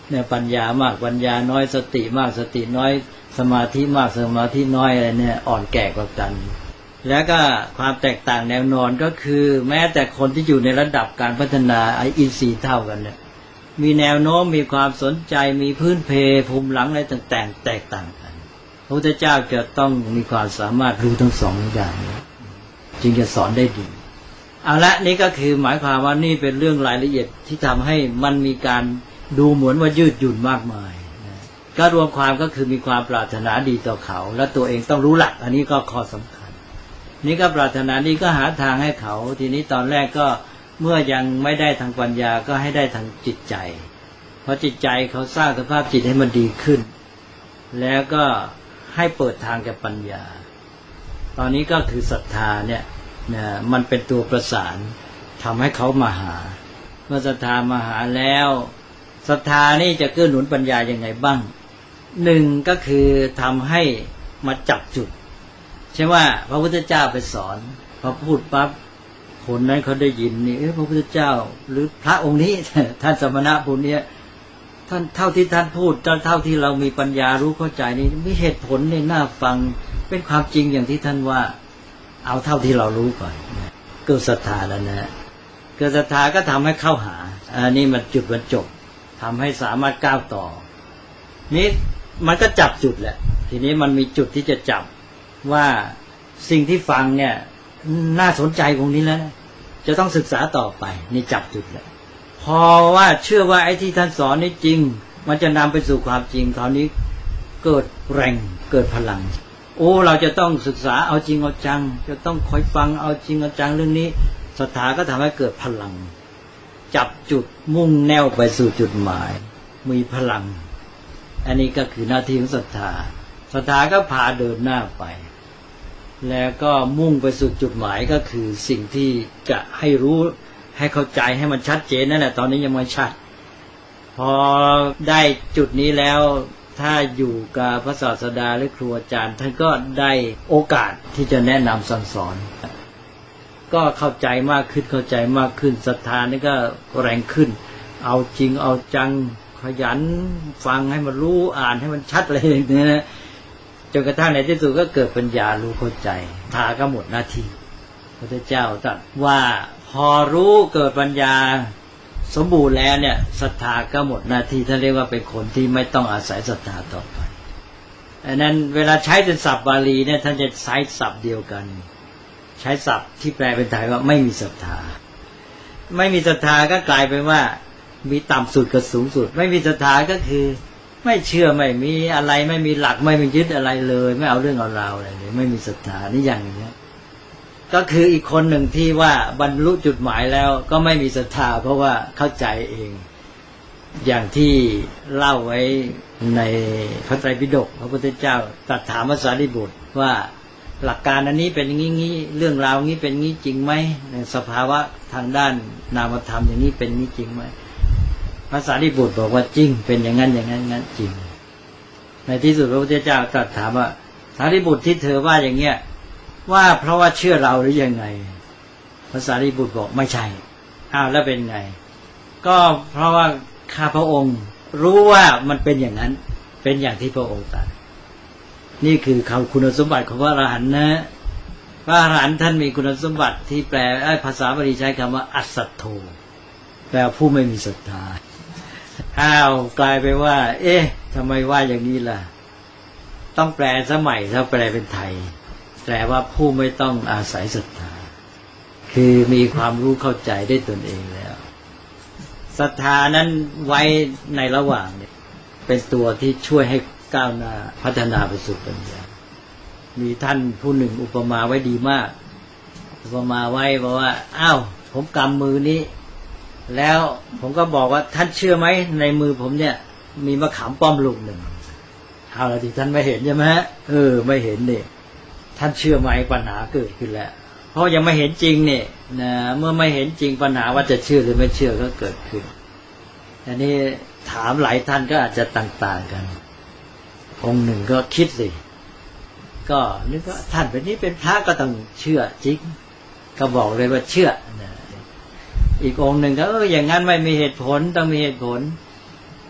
เนี่ยปัญญามากปัญญาน้อยสติมากสติน้อยสมาธิมากสมาธิน้อยอะไรเนี่ยอ่อนแก่กว่ากันแล้วก็ความแตกต่างแนวนอนก็คือแม้แต่คนที่อยู่ในระดับการพัฒนาไออินทรีย์เท่ากันเนี่ยมีแนวโน้มมีความสนใจมีพื้นเพภูมิหลังอะไรต่างๆแตกต่างกันพระพุทธเจ้าจะต้องมีความสามารถรู้ทั้งสองอย่างจึงจะสอนได้ดีเอาละนี่ก็คือหมายความว่านี่เป็นเรื่องรายละเอียดที่ทำให้มันมีการดูเหมือนว่ายืดหยุ่นมากมายก็รวมความก็คือมีความปรารถนาดีต่อเขาและตัวเองต้องรู้หลักอันนี้ก็ข้อสำคัญนี่ก็ปรารถนาดีก็หาทางให้เขาทีนี้ตอนแรกก็เมื่อยังไม่ได้ทางปัญญาก็ให้ได้ทางจิตใจเพราะจิตใจเขาสร้างสภาพจิตให้มันดีขึ้นแล้วก็ให้เปิดทางแก่ปัญญาตอนนี้ก็คือศรัทธาเนี่ยนะมันเป็นตัวประสานทำให้เขามาหาเมื่อศรัทธามาหาแล้วศรัทธานี่จะเกื้อหนุนปัญญายังไงบ้างหนึ่งก็คือทำให้มาจับจุดใช่ว่าพระพุทธเจ้าไปสอนพอพูดปั๊บคนนั้นเขาได้ยินนี่เอ๊ะพระพุทธเจ้าหรือพระองค์นี้ ท่านสมณะผู้นี้ท่านเท่าที่ท่านพูดเท่าที่เรามีปัญญารู้เข้าใจนี่มีเหตุผลในน่าฟังเป็นความจริงอย่างที่ท่านว่าเอาเท่าที่เรารู้ก่อนเกิดศรัทธาแล้วนะเกิดศรัทธาก็ทำให้เข้าหาอันนี้มันจุดบรรจบทำให้สามารถก้าวต่อนี้มันก็จับจุดแหละทีนี้มันมีจุดที่จะจับว่าสิ่งที่ฟังเนี่ยน่าสนใจตรงนี้แล้วนะจะต้องศึกษาต่อไปนี่จับจุดแหละพอว่าเชื่อว่าไอ้ที่ท่านสอนนี่จริงมันจะนำไปสู่ความจริงคราวนี้เกิดแรงเกิดพลังโอ้เราจะต้องศึกษาเอาจริงเอาจังจะต้องคอยฟังเอาจริงเอาจังเรื่องนี้ศรัทธาก็ทำให้เกิดพลังจับจุดมุ่งแนวไปสู่จุดหมายมีพลังอันนี้ก็คือหน้าที่ของศรัทธาศรัทธาก็พาเดินหน้าไปแล้วก็มุ่งไปสู่จุดหมายก็คือสิ่งที่จะให้รู้ให้เข้าใจให้มันชัดเจนนั่นแหละตอนนี้ยังไม่ชัดพอได้จุดนี้แล้วถ้าอยู่กับพระศาสดาหรือครูอาจารย์ท่านก็ได้โอกาสที่จะแนะนำสั่งสอนก็เข้าใจมากขึ้นเข้าใจมากขึ้นศรัทธานี่ก็แรงขึ้นเอาจริงเอาจังขยันฟังให้มันรู้อ่านให้มันชัดเลยเนี่ยนะจนกระทั่งในที่สุดก็เกิดปัญญารู้เข้าใจทาก็หมดหน้าที่พระพุทธเจ้าตรัสว่าพอรู้เกิดปัญญาสมบูรณ์แล้วเนี่ยศรัทธาก็หมดหน้าที่ท่านเรียกว่าเป็นคนที่ไม่ต้องอาศัยศรัทธาต่อไปอันนั้นเวลาใช้เป็นศัพท์บาลีเนี่ยท่านจะใช้ศัพท์เดียวกันใช้ศัพท์ที่แปลเป็นไทยว่าไม่มีศรัทธาไม่มีศรัทธาก็กลายเป็นว่ามีต่ำสุดกับสูงสุดไม่มีศรัทธาก็คือไม่เชื่อไม่มีอะไรไม่มีหลักไม่มียึดอะไรเลยไม่เอาเรื่องเอาราวอะไรเลยไม่มีศรัทธานี่อย่างนี้ก็คืออีกคนหนึ่งที่ว่าบรรลุจุดหมายแล้วก็ไม่มีศรัทธาเพราะว่าเข้าใจเองอย่างที่เล่าไว้ในพระไตรปิฎกพระพุทธเจ้าตรัสถามพระสารีบุตรว่าหลักการอันนี้เป็นอย่างนี้เรื่องราวนี้เป็นงี้จริงไหมสภาวะทางด้านนามธรรมอย่างนี้เป็นงี้จริงไหมพระสารีบุตรบอกว่าจริงเป็นอย่างนั้นอย่างนั้นงั้นจริงในที่สุดพระพุทธเจ้าตรัสถามว่าสารีบุตรที่เธอว่าอย่างเงี้ยว่าเพราะว่าเชื่อเราหรือยังไงพระสารีบุตรบอกไม่ใช่อ้าวแล้วเป็นไงก็เพราะว่าข้าพระองค์รู้ว่ามันเป็นอย่างนั้นเป็นอย่างที่พระองค์ตรัสนี่คือคำคุณสมบัติของพระอรหันต์นะพระอรหันต์ท่านมีคุณสมบัติที่แปลภาษาบาลีใช้คำว่าอัสสัทโธแปลผู้ไม่มีศรัทธาอ้าวกลายไปว่าเอ๊ะทำไมว่าอย่างนี้ล่ะต้องแปลสมัยถ้าแปลเป็นไทยแปลว่าผู้ไม่ต้องอาศัยศรัทธาคือมีความรู้เข้าใจได้ตนเองแล้วศรัทธานั้นไว้ในระหว่างเนี่ยเป็นตัวที่ช่วยให้ก้าวหน้าพัฒนาไปสู่ปัญญามีท่านผู้หนึ่งอุปมาไว้ดีมากอุปมาไว้บอกว่าอ้าวผมกำมือนี้แล้วผมก็บอกว่าท่านเชื่อไหมในมือผมเนี่ยมีมะขามป้อมลูกหนึ่งเอาละที่ท่านไม่เห็นใช่ไหมเออไม่เห็นเนี่ยท่านเชื่อไหมปัญหาเกิดขึ้นแล้วเพราะยังไม่เห็นจริงเนี่ยนะเมื่อไม่เห็นจริงปัญหาว่าจะเชื่อหรือไม่เชื่อก็เกิดขึ้นอันนี้ถามหลายท่านก็อาจจะต่างๆกันองค์หนึ่งก็คิดสิก็นึกว่าท่านเป็นนี้เป็นพระก็ต้องเชื่อจริงก็บอกเลยว่าเชื่อนะอีกองค์หนึ่งก็เอออย่างนั้นไม่มีเหตุผลต้องมีเหตุผล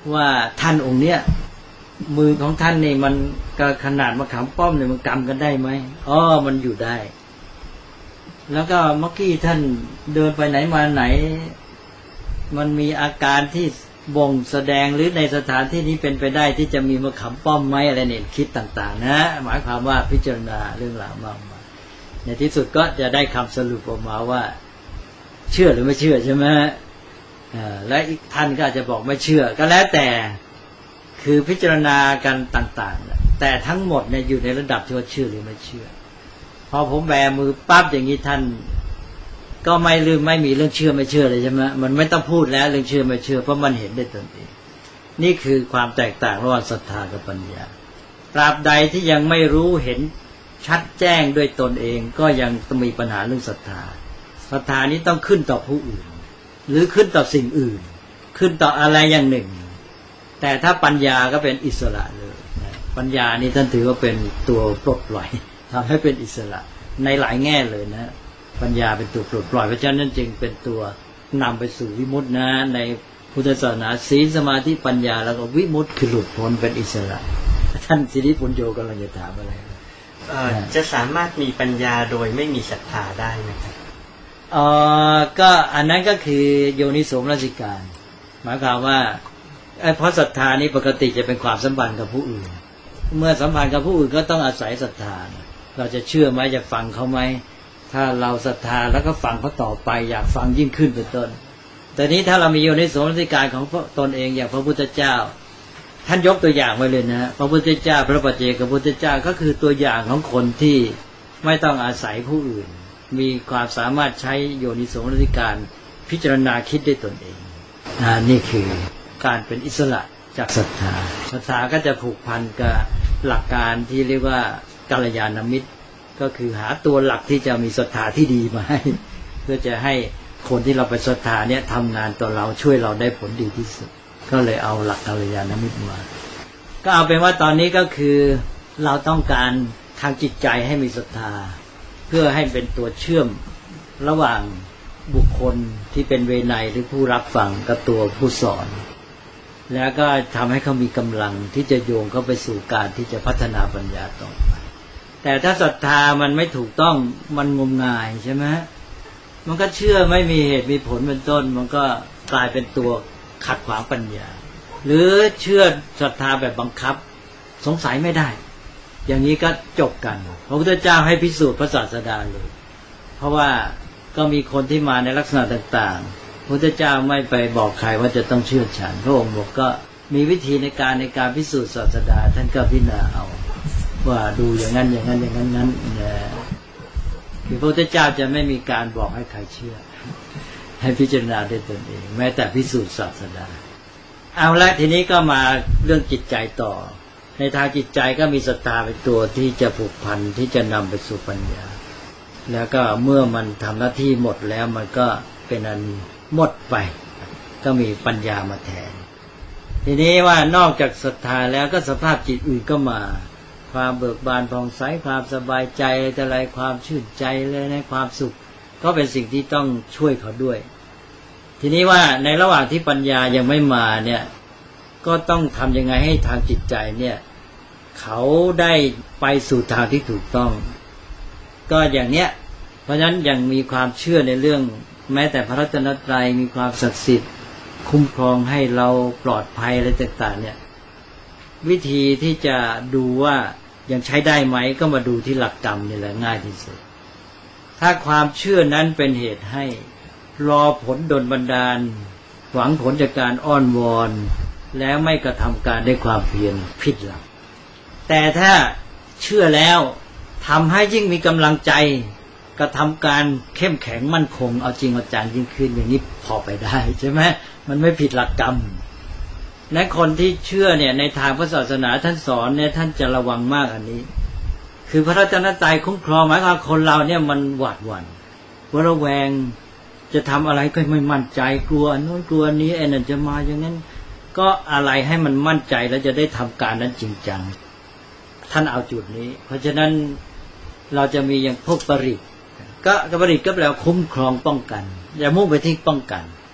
ว่าท่านองค์เนี้ยมือของท่านนี่มันก็ขนาดมะขามป้อมเนี่ยมันกำกันได้ไหมอ๋อมันอยู่ได้แล้วก็เมื่อกี้ท่านเดินไปไหนมาไหนมันมีอาการที่บ่งแสดงหรือในสถานที่นี้เป็นไปได้ที่จะมีมะขามป้อมไหมอะไรเนี่ยคิดต่างๆนะหมายความว่าพิจารณาเรื่องราวมากมายในที่สุดก็จะได้คำสรุปออกมาว่าเชื่อหรือไม่เชื่อใช่ไหมและอีกท่านก็อาจจะบอกไม่เชื่อก็แล้วแต่คือพิจารณากันต่างๆแต่ทั้งหมดเนี่ยอยู่ในระดับที่ว่าเชื่อหรือไม่เชื่อพอผมแบมือปั๊บอย่างนี้ท่านก็ไม่ลืมไม่มีเรื่องเชื่อไม่เชื่อเลยใช่ไหมมันไม่ต้องพูดแล้วเรื่องเชื่อไม่เชื่อเพราะมันเห็นได้ตนเองนี่คือความแตกต่างระหว่างศรัทธากับปัญญาตราบใดที่ยังไม่รู้เห็นชัดแจ้งด้วยตนเองก็ยังมีปัญหาเรื่องศรัทธาศรัทธานี้ต้องขึ้นต่อผู้อื่นหรือขึ้นต่อสิ่งอื่นขึ้นต่ออะไรอย่างหนึ่งแต่ถ้าปัญญาก็เป็นอิสระเลยปัญญานี่ท่านถือว่าเป็นตัวปลดปล่อยทำให้เป็นอิสระในหลายแง่เลยนะปัญญาเป็นตัวปลดปล่อยเพราะฉะนั้นจึงเป็นตัวนำไปสู่วิมุตตินะในพุทธศาสนาศีลสมาธิปัญญาแล้วก็วิมุตติคือหลุดพ้นเป็นอิสระท่านสิริปุญโญกำลังจะถามอะไรจะสามารถมีปัญญาโดยไม่มีศรัทธาได้ไหมครับอ๋อก็อันนั้นก็คือโยนิโสมนสิการหมายความว่าเพราะศรัทธานี้ปกติจะเป็นความสัมพันธ์กับผู้อื่นเมื่อสัมพันธ์กับผู้อื่นก็ต้องอาศัยศรัทธาเราจะเชื่อไหมจะฟังเขาไหมถ้าเราศรัทธาแล้วก็ฟังเขาต่อไปอยากฟังยิ่งขึ้นเป็นต้นแต่นี้ถ้าเรามีโยนิโสมนสิการของตนเองอย่างพระพุทธเจ้าท่านยกตัวอย่างไว้เลยนะพระพุทธเจ้าพระปัจเจกพุทธเจ้าก็คือตัวอย่างของคนที่ไม่ต้องอาศัยผู้อื่นมีความสามารถใช้โยนิโสมนสิการพิจารณาคิดด้วยตนเองอ่านี่คือการเป็นอิสระจากศรัทธาศรัทธาก็จะผูกพันกับหลักการที่เรียกว่ากัลยาณมิตรก็คือหาตัวหลักที่จะมีศรัทธาที่ดีมาให้เพื่อจะให้คนที่เราไปศรัทธาเนี่ยทำงานต่อเราช่วยเราได้ผลดีที่สุดก็เลยเอาหลักกัลยาณมิตรมาก็เอาเป็นว่าตอนนี้ก็คือเราต้องการทางจิตใจให้มีศรัทธาเพื่อให้เป็นตัวเชื่อมระหว่างบุคคลที่เป็นเวไนหรือผู้รับฟังกับตัวผู้สอนแล้วก็ทำให้เขามีกำลังที่จะโยงเข้าไปสู่การที่จะพัฒนาปัญญาต่อไปแต่ถ้าศรัทธามันไม่ถูกต้องมันงมงายใช่ไหมมันก็เชื่อไม่มีเหตุมีผลเป็นต้นมันก็กลายเป็นตัวขัดขวางปัญญาหรือเชื่อศรัทธาแบบบังคับสงสัยไม่ได้อย่างนี้ก็จบกันพระพุทธเจ้าให้พิสูจน์พระศาสดาเลยเพราะว่าก็มีคนที่มาในลักษณะต่างๆพระพุทธเจ้าไม่ไปบอกใครว่าจะต้องเชื่อฉันพระองค์บอกก็มีวิธีในการในการพิสูจน์ศาสดาท่านก็พิจารณาเอาว่าดูอย่างนั้นอย่างนั้นอย่างนั้นนั้นนะคือพระพุทธเจ้าจะไม่มีการบอกให้ใครเชื่อให้พิจารณาด้วยตนเองแม้แต่พิสูจน์ศาสดาเอาละทีนี้ก็มาเรื่องจิตใจต่อในทางจิตใจก็มีศรัทธาเป็นตัวที่จะผูกพันที่จะนำไปสู่ปัญญาแล้วก็เมื่อมันทำหน้าที่หมดแล้วมันก็เป็นอันหมดไปก็มีปัญญามาแทนทีนี้ว่านอกจากศรัทธาแล้วก็สภาพจิตอื่นก็มาความเบิกบานผ่องใสความสบายใจอะไรความชื่นใจเลยในความสุขก็เป็นสิ่งที่ต้องช่วยเขาด้วยทีนี้ว่าในระหว่างที่ปัญญายังไม่มาเนี่ยก็ต้องทำยังไงให้ทางจิตใจเนี่ยเขาได้ไปสู่ทางที่ถูกต้องก็อย่างเนี้ยเพราะฉะนั้นยังมีความเชื่อในเรื่องแม้แต่พระรัตนตรัยมีความศักดิ์สิทธิ์คุ้มครองให้เราปลอดภัยอะไรต่างๆเนี่ยวิธีที่จะดูว่ายังใช้ได้ไหมก็มาดูที่หลักกรรมนี่แหละง่ายที่สุดถ้าความเชื่อนั้นเป็นเหตุให้รอผลดลบันดาลหวังผลจากการอ้อนวอนแล้วไม่กระทำการด้วยความเพียรผิดหลักแต่ถ้าเชื่อแล้วทำให้ยิ่งมีกำลังใจกระทำการเข้มแข็งมั่นคงเอาจริงเอาจังยิ่งขึ้นอย่างนี้พอไปได้ใช่ไหมมันไม่ผิดหลักกรรมและคนที่เชื่อเนี่ยในทางพระศาสนาท่านสอนเนี่ยท่านจะระวังมากอันนี้คือพระรัตนตรัยคุ้มครองหมายความคนเราเนี่ยมันหวาดหวั่นว่าระแวงจะทำอะไรก็ไม่มั่นใจกลัวโน้นกลัวนี้ไอ้นั่นจะมาอย่างนั้นก็อะไรให้มันมั่นใจแล้วจะได้ทำการนั้นจริงจังท่านเอาจุดนี้เพราะฉะนั้นเราจะมีอย่างพวกปริตก็ปริตก็แปลว่าคุ้มครองป้องกันอย่ามุ่งไปที่ป้องกัน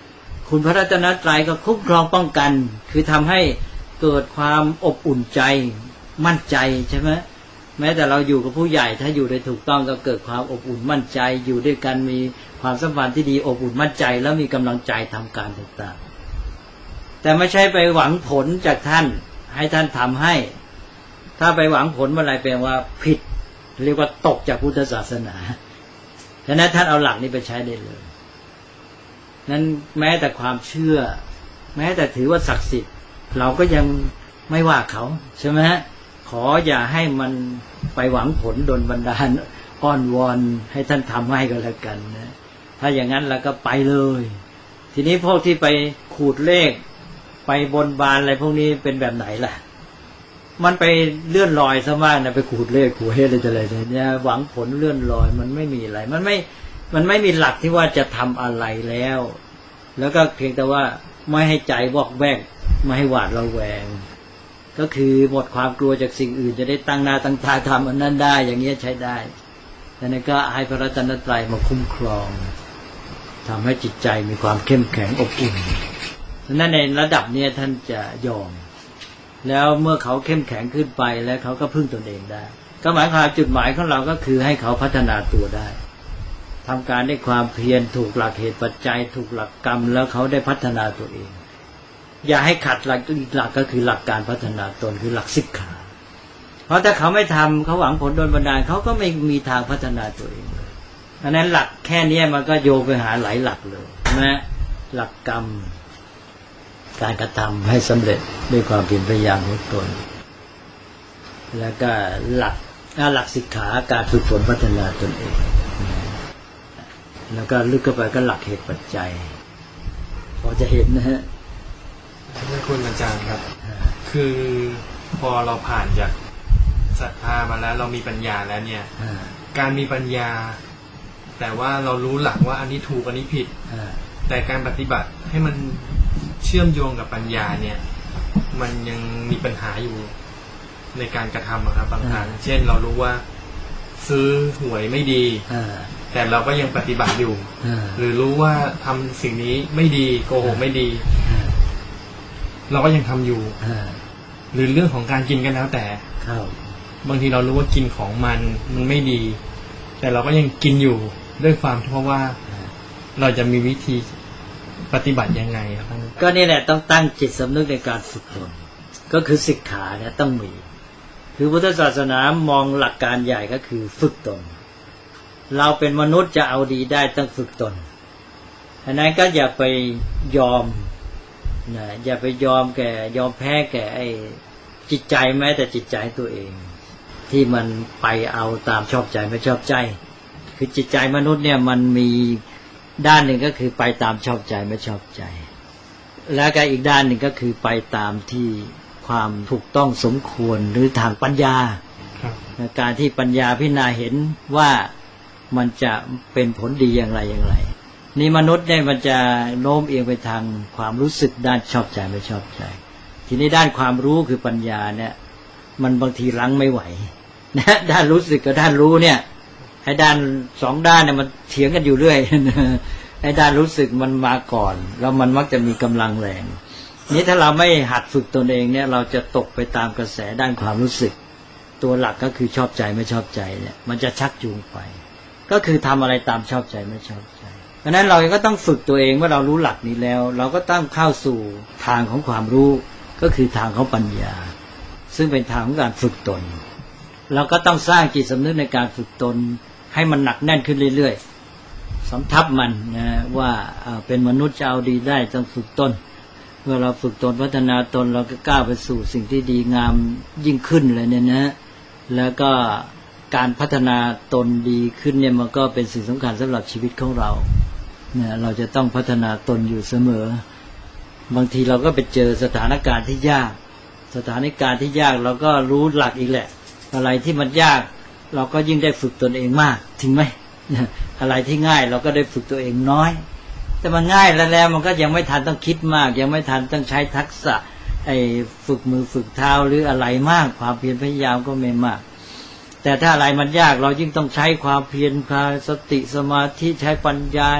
คุณพระรัตนตรัยก็คุ้มครองป้องกันคือทำให้เกิดความอบอุ่นใจมั่นใจใช่ไหมแม้แต่เราอยู่กับผู้ใหญ่ถ้าอยู่ได้ถูกต้องก็เกิดความอบอุ่นมั่นใจอยู่ด้วยกันมีความสัมพันธ์ที่ดีอบอุ่นมั่นใจแล้วมีกำลังใจทำการต่างๆแต่ไม่ใช่ไปหวังผลจากท่านให้ท่านทำให้ถ้าไปหวังผลเมื่อไรแปลว่าผิดเรียกว่าตกจากพุทธศาสนาฉะนั้นท่านเอาหลักนี้ไปใช้ได้เลยนั้นแม้แต่ความเชื่อแม้แต่ถือว่าศักดิ์สิทธิ์เราก็ยังไม่ว่าเขาใช่ไหมฮะขออย่าให้มันไปหวังผลดลบันดาลอ้อนวอนให้ท่านทำให้ก็แล้วกันนะถ้าอย่างนั้นเราก็ไปเลยทีนี้พวกที่ไปขูดเลขไปบนบานอะไรพวกนี้เป็นแบบไหนล่ะมันไปเลื่อนลอยซะมากนะไปขูดเลขขูดเฮดอะไรเนี่ยหวังผลเลื่อนลอยมันไม่มีอะไรมันไม่มันไม่มีหลักที่ว่าจะทำอะไรแล้วแล้วก็เพียงแต่ว่าไม่ให้ใจวอกแวกไม่ให้หวาดระแวงก็คือหมดความกลัวจากสิ่งอื่นจะได้ตั้งหน้าตั้งตาทำอันนั้นได้อย่างเงี้ยใช้ได้แต่นั่นก็ให้พระรัตนตรัยมาคุ้มครองทำให้จิตใจมีความเข้มแข็งอบอุ่นนั่นในระดับนี้ท่านจะยอมแล้วเมื่อเขาเข้มแข็งขึ้นไปแล้วเขาก็พึ่งตนเองได้ก็หมายความจุดหมายของเราก็คือให้เขาพัฒนาตัวได้ทำการด้วยความเพียรถูกหลักเหตุปัจจัยถูกหลักกรรมแล้วเขาได้พัฒนาตัวเองอย่าให้ขัดหลักอีกหลักก็คือหลักการพัฒนาตนคือหลักสิกขาเพราะถ้าเขาไม่ทำเขาหวังผลโดนบันดาลเขาก็ไม่มีทางพัฒนาตัวเองเลยเพราะนั้นหลักแค่นี้มันก็โยงไปหาหลายหลักเลยนะหลักกรรมการกระทำให้สำเร็จด้วยความเพียรพยายามของตนแล้วก็หลักหลักสิกขาการฝึกฝนพัฒนาตนเองแล้วก็ลึกเข้าไปก็หลักเหตุปัจจัยพอจะเห็นนะฮะขอบคุณอาจารย์ครับคือพอเราผ่านจากศรัทธามาแล้วเรามีปัญญาแล้วเนี่ยการมีปัญญาแต่ว่าเรารู้หลักว่าอันนี้ถูกอันนี้ผิดแต่การปฏิบัติให้มันเชื่อมโยงกับปัญญาเนี่ยมันยังมีปัญหาอยู่ในการกระทำครับบางครั้งเช่นเรารู้ว่าซื้อหวยไม่ดีแต่เราก็ยังปฏิบัติอยู่หรือรู้ว่าทำสิ่งนี้ไม่ดีโกหกไม่ดีเราก็ยังทำอยู่หรือเรื่องของการกินกันแล้วแต่บางทีเรารู้ว่ากินของมันมันไม่ดีแต่เราก็ยังกินอยู่ด้วยความเพราะว่าเราจะมีวิธีปฏิบัติยังไงครับก็นี่แหละต้องตั้งจิตสำนึกในการฝึกตนก็คือสิกขาเนี่ยต้องมีคือพุทธศาสนามองหลักการใหญ่ก็คือฝึกตนเราเป็นมนุษย์จะเอาดีได้ต้องฝึกตนอันนั้นก็อย่าไปยอมนะอย่าไปยอมแก่ยอมแพ้แก่ไอ้จิตใจแม้แต่จิตใจตัวเองที่มันไปเอาตามชอบใจไม่ชอบใจคือจิตใจมนุษย์เนี่ยมันมีด้านหนึ่งก็คือไปตามชอบใจไม่ชอบใจแล้วก็อีกด้านหนึ่งก็คือไปตามที่ความถูกต้องสมควรหรือทางปัญญาการที่ปัญญาพิจารณาเห็นว่ามันจะเป็นผลดีอย่างไรอย่างไรนี่มนุษย์เนี่ยมันจะโน้มเอียงไปทางความรู้สึกด้านชอบใจไม่ชอบใจทีนี้ด้านความรู้คือปัญญาเนี่ยมันบางทีรั้งไม่ไหวนะด้านรู้สึกกับด้านรู้เนี่ยไอ้ด้านสองด้านเนี่ยมันเถียงกันอยู่เรื่อยไอ้ด้านรู้สึกมันมาก่อนแล้วมันมักจะมีกำลังแรงนี้ถ้าเราไม่หัดฝึกตนเองเนี่ยเราจะตกไปตามกระแสด้านความรู้สึกตัวหลักก็คือชอบใจไม่ชอบใจเนี่ยมันจะชักจูงไปก็คือทำอะไรตามชอบใจไม่ชอบใจเพราะนั้นเราก็ต้องฝึกตัวเองว่าเรารู้หลักนี้แล้วเราก็ต้องเข้าสู่ทางของความรู้ก็คือทางของปัญญาซึ่งเป็นทางของการฝึกตนเราก็ต้องสร้างจิตสำนึกในการฝึกตนให้มันหนักแน่นขึ้นเรื่อยๆสำทับมันนะว่าเป็นมนุษย์จะเอาดีได้ต้องฝึกตนเมื่อเราฝึกตนพัฒนาตนเราก็ก้าวไปสู่สิ่งที่ดีงามยิ่งขึ้นเลยเนี่ยนะแล้วก็การพัฒนาตนดีขึ้นเนี่ยมันก็เป็นสิ่งสำคัญสำหรับชีวิตของเราเนี่ยเราจะต้องพัฒนาตนอยู่เสมอบางทีเราก็ไปเจอสถานการณ์ที่ยากสถานการณ์ที่ยากเราก็รู้หลักอีกแหละอะไรที่มันยากเราก็ยิ่งได้ฝึกตนเองมากถึงไหมอะไรที่ง่ายเราก็ได้ฝึกตัวเองน้อยแต่มันง่ายแล้วแล้วมันก็ยังไม่ทันต้องคิดมากยังไม่ทันต้องใช้ทักษะไอ้ฝึกมือฝึกเท้าหรืออะไรมากความเพียรพยายามก็ไม่มากแต่ถ้าอะไรมันยากเรายิ่งต้องใช้ความเพียรพาสติสมาธิใช้ปัญญา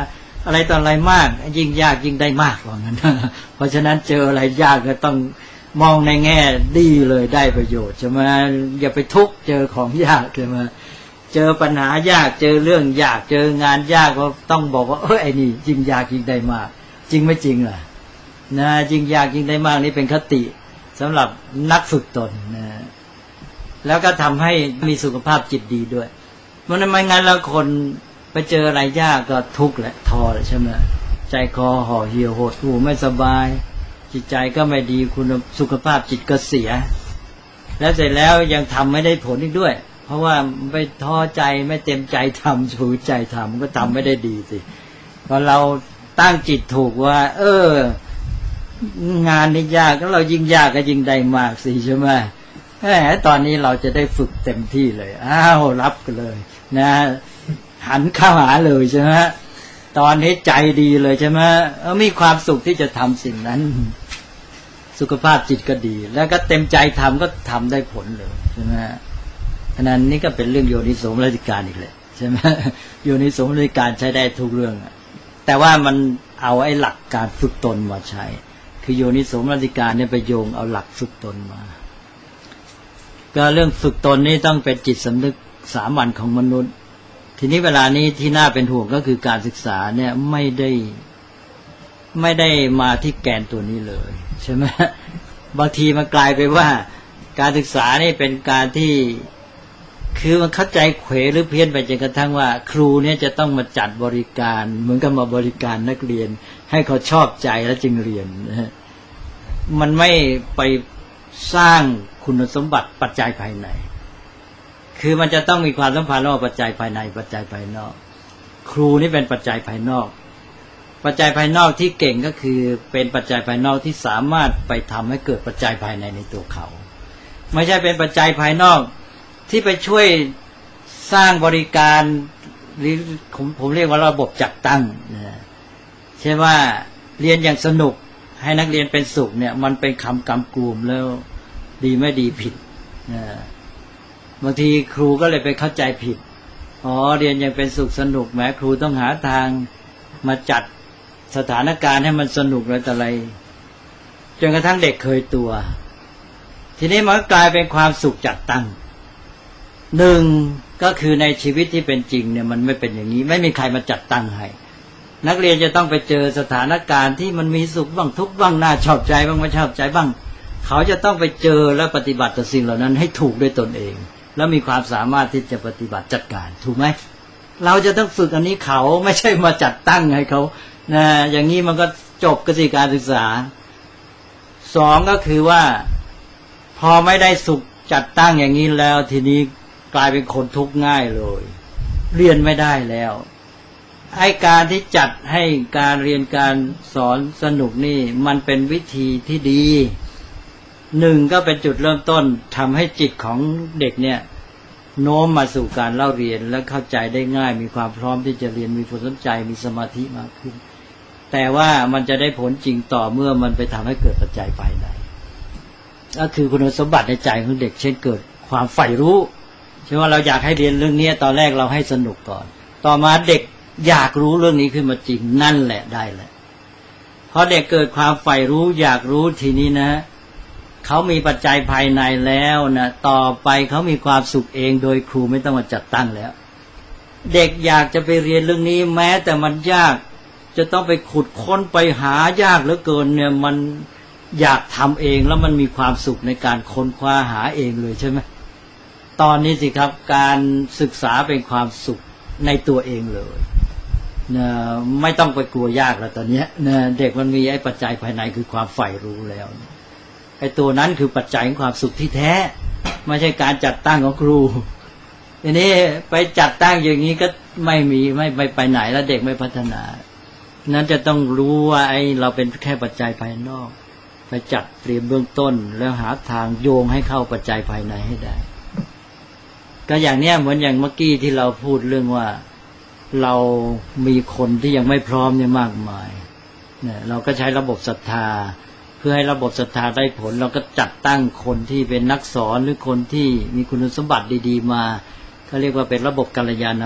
อะไรต่ออะไรมากยิ่งยากยิ่งได้มากว่างั้น เพราะฉะนั้นเจออะไรยากก็ต้องมองในแง่ดีเลยได้ประโยชน์ใช่ไหมอย่าไปทุกข์เจอของยากใช่ไหมเจอปัญหายากเจอเรื่องยากเจองานยากก็ต้องบอกว่าเออไอ้นี่ยิ่งยากยิ่งได้มากจริงไม่จริงล่ะนะยิ่งยากยิ่งได้มากนี่เป็นคติสำหรับนักฝึกตนนะแล้วก็ทำให้มีสุขภาพจิตดีด้วยเพราะนั้นไม่งั้นแล้วคนไปเจออะไรยากก็ทุกข์แหละท้อใช่ไหมใจคอห่อเหี่ยวหดหู่ไม่สบายจิตใจก็ไม่ดีคุณสุขภาพจิตก็เสียแล้วเสร็จแล้วยังทำไม่ได้ผลอีกด้วยเพราะว่าไปท้อใจไม่เต็มใจทำฝืนใจทำก็ทำไม่ได้ดีสิพอเราตั้งจิตถูกว่าเอองานนี่ยากแล้วเรายิ่งยากก็ยิ่งได้มากสิใช่ไหมแหมตอนนี้เราจะได้ฝึกเต็มที่เลยอ้าวรับกันเลยนะหันเข้าหาเลยใช่ไหมตอนนี้ใจดีเลยใช่ไหมมีความสุขที่จะทำสิ่งนั้นสุขภาพจิตก็ดีแล้วก็เต็มใจทำก็ทำได้ผลเลยใช่ไหมอันนั้นนี่ก็เป็นเรื่องโยนิโสมนสิการอีกเลยใช่ไหมโยนิโสมนสิการใช้ได้ทุกเรื่องแต่ว่ามันเอาไอ้หลักการฝึกตนมาใช้คือโยนิโสมนสิการเนี่ยไปโยงเอาหลักฝึกตนมาก็เรื่องฝึกตนนี่ต้องเป็นจิตสำนึกสามัญของมนุษย์ทีนี้เวลานี้ที่น่าเป็นห่วงก็คือการศึกษาเนี่ยไม่ได้ไม่ได้มาที่แกนตัวนี้เลยใช่ไหมบางทีมันกลายไปว่าการศึกษานี่เป็นการที่คือมันเข้าใจเขวหรือเพี้ยนไปจนกระทั่งว่าครูเนี่ยจะต้องมาจัดบริการเหมือนกับมาบริการนักเรียนให้เขาชอบใจแล้วจึงเรียนมันไม่ไปสร้างคุณสมบัติปัจจัยภายในคือมันจะต้องมีความสัมพันธ์ระหว่างปัจจัยภายในปัจจัยภายนอกครูนี่เป็นปัจจัยภายนอกปัจจัยภายนอกที่เก่งก็คือเป็นปัจจัยภายนอกที่สามารถไปทำให้เกิดปัจจัยภายในในตัวเขาไม่ใช่เป็นปัจจัยภายนอกที่ไปช่วยสร้างบริการหรือผมผมเรียกว่าระบบจัดตั้งนะใช่ว่าเรียนอย่างสนุกให้นักเรียนเป็นสุขเนี่ยมันเป็นคำกำกวมแล้วดีไม่ดีผิดนะบางทีครูก็เลยไปเข้าใจผิดอ๋อเรียนอย่างเป็นสุขสนุกแม้ครูต้องหาทางมาจัดสถานการณ์ให้มันสนุกอะไรต่ออะไรจนกระทั่งเด็กเคยตัวทีนี้มันกลายเป็นความสุขจัดตั้งหนึ่งก็คือในชีวิตที่เป็นจริงเนี่ยมันไม่เป็นอย่างนี้ไม่มีใครมาจัดตั้งให้นักเรียนจะต้องไปเจอสถานการณ์ที่มันมีสุขบ้างทุกข์บ้างน่าชอบใจบ้างไม่ชอบใจบ้างเขาจะต้องไปเจอและปฏิบัติต่อสิ่งเหล่านั้นให้ถูกด้วยตนเองแล้วมีความสามารถที่จะปฏิบัติจัดการถูกไหมเราจะต้องฝึกอันนี้เขาไม่ใช่มาจัดตั้งให้เขานะอย่างนี้มันก็จบกระบวนการศึกษาสองก็คือว่าพอไม่ได้สุขจัดตั้งอย่างนี้แล้วทีนี้กลายเป็นคนทุกข์ง่ายเลยเรียนไม่ได้แล้วไอ้การที่จัดให้การเรียนการสอนสนุกนี่มันเป็นวิธีที่ดีหนึ่งก็เป็นจุดเริ่มต้นทำให้จิตของเด็กเนี่ยโน้มมาสู่การเล่าเรียนและเข้าใจได้ง่ายมีความพร้อมที่จะเรียนมีความสนใจมีสมาธิมากขึ้นแต่ว่ามันจะได้ผลจริงต่อเมื่อมันไปทำให้เกิดปัจจัยภายในก็คือคุณสมบัติในใจของเด็กเช่นเกิดความใฝ่รู้ใช่ว่าเราอยากให้เรียนเรื่องนี้ตอนแรกเราให้สนุกก่อนต่อมาเด็กอยากรู้เรื่องนี้ขึ้นมาจริงนั่นแหละได้แหละพอเด็กเกิดความใฝ่รู้อยากรู้ทีนี้นะเขามีปัจจัยภายในแล้วนะต่อไปเขามีความสุขเองโดยครูไม่ต้องมาจัดตั้งแล้วเด็กอยากจะไปเรียนเรื่องนี้แม้แต่มันยากจะต้องไปขุดค้นไปหายากเหลือเกินเนี่ยมันอยากทำเองแล้วมันมีความสุขในการค้นคว้าหาเองเลยใช่ไหมตอนนี้สิครับการศึกษาเป็นความสุขในตัวเองเลยนะไม่ต้องไปกลัวยากแล้วตอนนี้นะเด็กมันมีไอ้ปัจจัยภายในคือความใฝ่รู้แล้วไอ้ตัวนั้นคือปัจจัยของความสุขที่แท้ไม่ใช่การจัดตั้งของครูทีนี้ไปจัดตั้งอย่างนี้ก็ไม่มีไม่ไปไปไหนแล้วเด็กไม่พัฒนานั้นจะต้องรู้ว่าไอ้เราเป็นแค่ปัจจัยภายนอกไปจัดเตรียมเบื้องต้นแล้วหาทางโยงให้เข้าปัจจัยภายในให้ได้ก็อย่างเนี้ยเหมือนอย่างเมื่อกี้ที่เราพูดเรื่องว่าเรามีคนที่ยังไม่พร้อมเนี่ยมากมายเนี่ยเราก็ใช้ระบบศรัทธาเพื่อให้ระบบศรัทธาได้ผลเราก็จัดตั้งคนที่เป็นนักสอนหรือคนที่มีคุณสมบัติดีๆมาเขาเรียกว่าเป็นระบบกัลยาณมิตร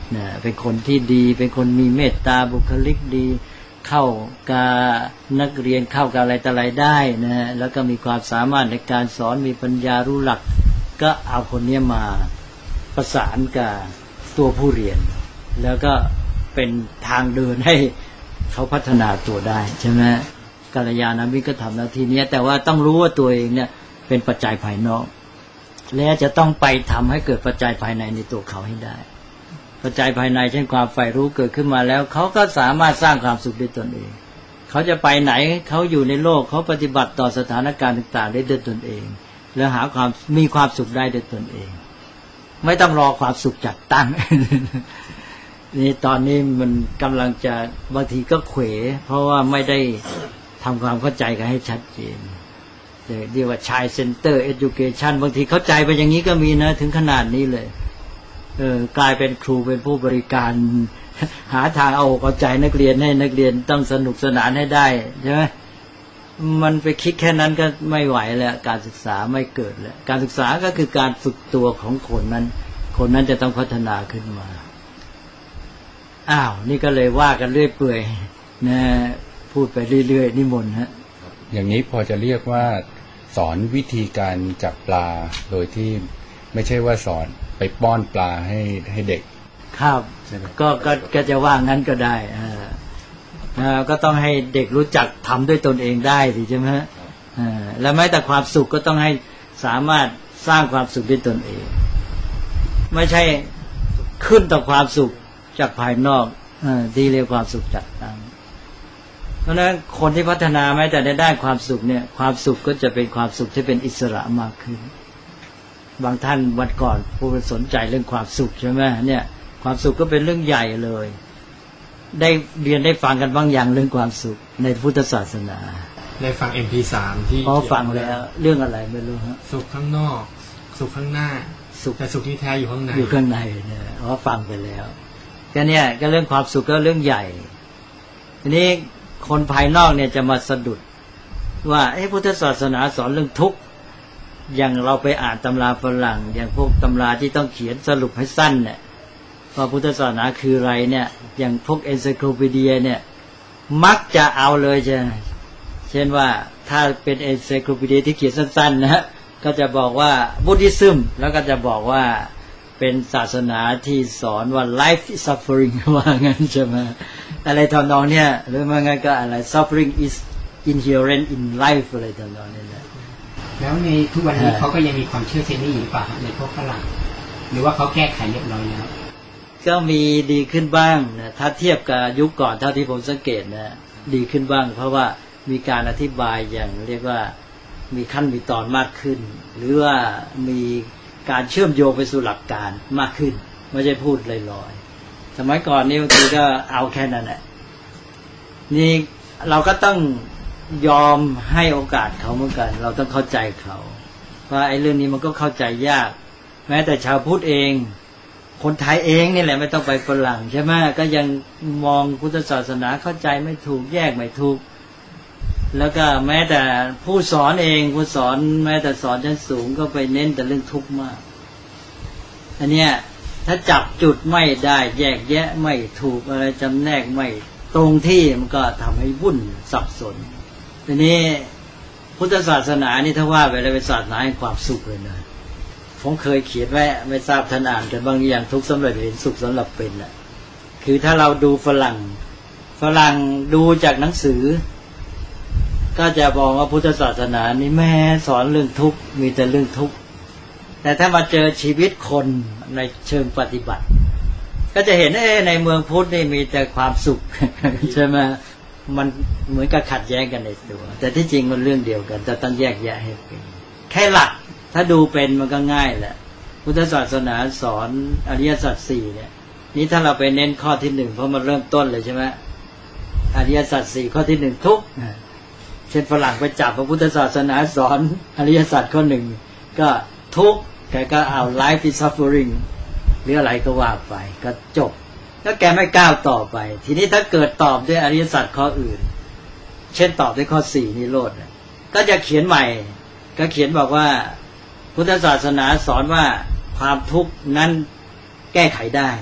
นะเป็นคนที่ดีเป็นคนมีเมตตาบุคลิกดีเข้ากับนักเรียนเข้ากับอะไรต่ออะไรได้นะแล้วก็มีความสามารถในการสอนมีปัญญารู้หลักก็เอาคนนี้มาประสานกับตัวผู้เรียนแล้วก็เป็นทางเดินให้เขาพัฒนาตัวได้ใช่ไหมกัลยาณมิตรก็ทำหน้าที่นี้แต่ว่าต้องรู้ว่าตัวเองเนี่ยเป็นปัจจัยภายนอกและจะต้องไปทำให้เกิดปัจจัยภายในในตัวเขาให้ได้ปัจจัยภายในเช่นความใฝ่รู้เกิดขึ้นมาแล้วเขาก็สามารถสร้างความสุขด้วยตนเองเขาจะไปไหนเขาอยู่ในโลกเขาปฏิบัติต่อสถานการณ์ต่างๆได้ด้วยตนเองแล้วหาความมีความสุขได้ด้วยตนเองไม่ต้องรอความสุขจัดตั้ง นี่ตอนนี้มันกำลังจะบางทีก็เขวเพราะว่าไม่ได้ทำความเข้าใจกันให้ชัดเจนเรียกว่าชายเซ็นเตอร์เอดูเคชันบางทีเข้าใจไปอย่างนี้ก็มีนะถึงขนาดนี้เลยเออกลายเป็นครูเป็นผู้บริการหาทางเอาเข้าใจนักเรียนให้นักเรียนต้องสนุกสนานให้ได้ใช่ไหมมันไปคิดแค่นั้นก็ไม่ไหวแล้วการศึกษาไม่เกิดแล้วการศึกษาก็คือการฝึกตัวของคนนั้นคนนั้นจะต้องพัฒนาขึ้นมาอ้าวนี่ก็เลยว่ากันเรื่อยเปื่อยนะพูดไปเรื่อยๆนิมนต์ฮะอย่างนี้พอจะเรียกว่าสอนวิธีการจับปลาโดยที่ไม่ใช่ว่าสอนไปป้อนปลาให้ให้เด็กครับก็ก็ก็จะว่างั้นก็ได้อ่าอ่าก็ต้องให้เด็กรู้จักทำด้วยตนเองได้สิใช่ไหมอ่าแล้วแม้แต่ความสุขก็ต้องให้สามารถสร้างความสุขด้วยตนเองไม่ใช่ขึ้นต่อความสุขจากภายนอกอ่าที่เรียกความสุขจัดตั้งเพราะฉะนั้นคนที่พัฒนาแม้แต่ในด้านความสุขเนี่ยความสุขก็จะเป็นความสุขที่เป็นอิสระมากขึ้นบางท่านวันก่อนผู้สนใจเรื่องความสุขใช่ไหมเนี่ยความสุขก็เป็นเรื่องใหญ่เลยได้เรียนได้ฟังกันบางอย่างเรื่องความสุขในพุทธศาสนาได้ฟัง เอ็ม พี สาม ที่พอฟังแล้วเรื่องอะไรไม่รู้ฮะสุขข้างนอกสุขข้างหน้าสุขแต่สุขที่แท้อยู่ข้างในอยู่ข้างในเนี่ยพอฟังไปแล้วก็เนี่ยก็เรื่องความสุขก็เรื่องใหญ่ทีนี้คนภายนอกเนี่ยจะมาสะดุดว่าไอ้พุทธศาสนาสอนเรื่องทุกข์อย่างเราไปอ่านตำราฝรั่งอย่างพวกตำราที่ต้องเขียนสรุปให้สั้นเนี่ยว่าพุทธศาสนาคืออะไรเนี่ยอย่างพวกเอนไซโคลปีเดียเนี่ยมักจะเอาเลยใช่เช่นว่าถ้าเป็นเอนไซโคลปีเดียที่เขียนสั้นๆนะก็จะบอกว่าบุติซึมแล้วก็จะบอกว่าเป็นศาสนาที่สอนว่า life is suffering ว่างั้นใช่ไหมอะไรทำนองเนี่ยหรือว่างั้นก็อะไร suffering is inherent in life อะไรทำนองนี้นะแล้วในทุกวันนี้เขาก็ยังมีความเชื่อเช่นนี้อยู่ป่ะในพวกฝรั่งหรือว่าเขาแก้ไขเรียบร้อยแล้วก็มีดีขึ้นบ้างนะถ้าเทียบกับยุคก่อนเท่าที่ผมสังเกตนะดีขึ้นบ้างเพราะว่ามีการอธิบายอย่างเรียกว่ามีขั้นมีตอนมากขึ้นหรือว่ามีการเชื่อมโยงไปสู่หลักการมากขึ้นไม่ใช่พูดลอยๆสมัยก่อนนี่บางทีก็เอาแค่นั้นแหละนี่เราก็ต้องยอมให้โอกาสเขาเหมือนกันเราต้องเข้าใจเขาเพราะไอ้เรื่องนี้มันก็เข้าใจยากแม้แต่ชาวพุทธเองคนไทยเองนี่แหละไม่ต้องไปฝรั่งใช่ไหมก็ยังมองพุทธศาสนาเข้าใจไม่ถูกแยกไม่ถูกแล้วก็แม้แต่ผู้สอนเองผู้สอนแม้แต่สอนชั้นสูงก็ไปเน้นแต่เรื่องทุกข์มากอันเนี้ยถ้าจับจุดไม่ได้แยกแยะไม่ถูกอะไรจำแนกไม่ตรงที่มันก็ทำให้วุ่นสับสนทีนี้พุทธศาสนานี่ถ้าว่าไปแล้วเป็นศาสนาแห่งความสุขเลยนะผมเคยเขียนไว้ไม่ทราบท่านอ่านกันบางอย่างทุกข์สำหรับเห็นสุขสำหรับเป็นแหละคือถ้าเราดูฝรั่งฝรั่งดูจากหนังสือก็จะบอกว่าพุทธศาสนานี่แม่สอนเรื่องทุกข์มีแต่เรื่องทุกข์แต่ถ้ามาเจอชีวิตคนในเชิงปฏิบัติก็จะเห็นเอ้ในเมืองพุทธนี่มีแต่ความสุขใช่ไหมมันเหมือนกับขัดแย้งกันในตัวแต่ที่จริงมันเรื่องเดียวกันแต่ต้องแยกแยะให้เป็นแค่หลักถ้าดูเป็นมันก็ง่ายแหละพุทธศาสนาสอนอริยสัจสี่เนี่ยนี้ถ้าเราไปเน้นข้อที่หนึ่งเพราะมันเริ่มต้นเลยใช่ไหมอริยสัจสี่ข้อที่หนึ่งทุกข์เช่นฝรั่งไปจับพระพุทธศาสนาสอนอริยสัจข้อหนึ่งก็ทุกข์แกก็เอา life is suffering หรืออะไรก็ว่าไปก็จบแล้วแกไม่ก้าวต่อไปทีนี้ถ้าเกิดตอบด้วยอริยสัจข้ออื่นเช่นตอบด้วยข้อสี่นิโรธก็จะเขียนใหม่ก็เขียนบอกว่าพุทธศาสนาสอนว่าความทุกข์นั้นแก้ไขได้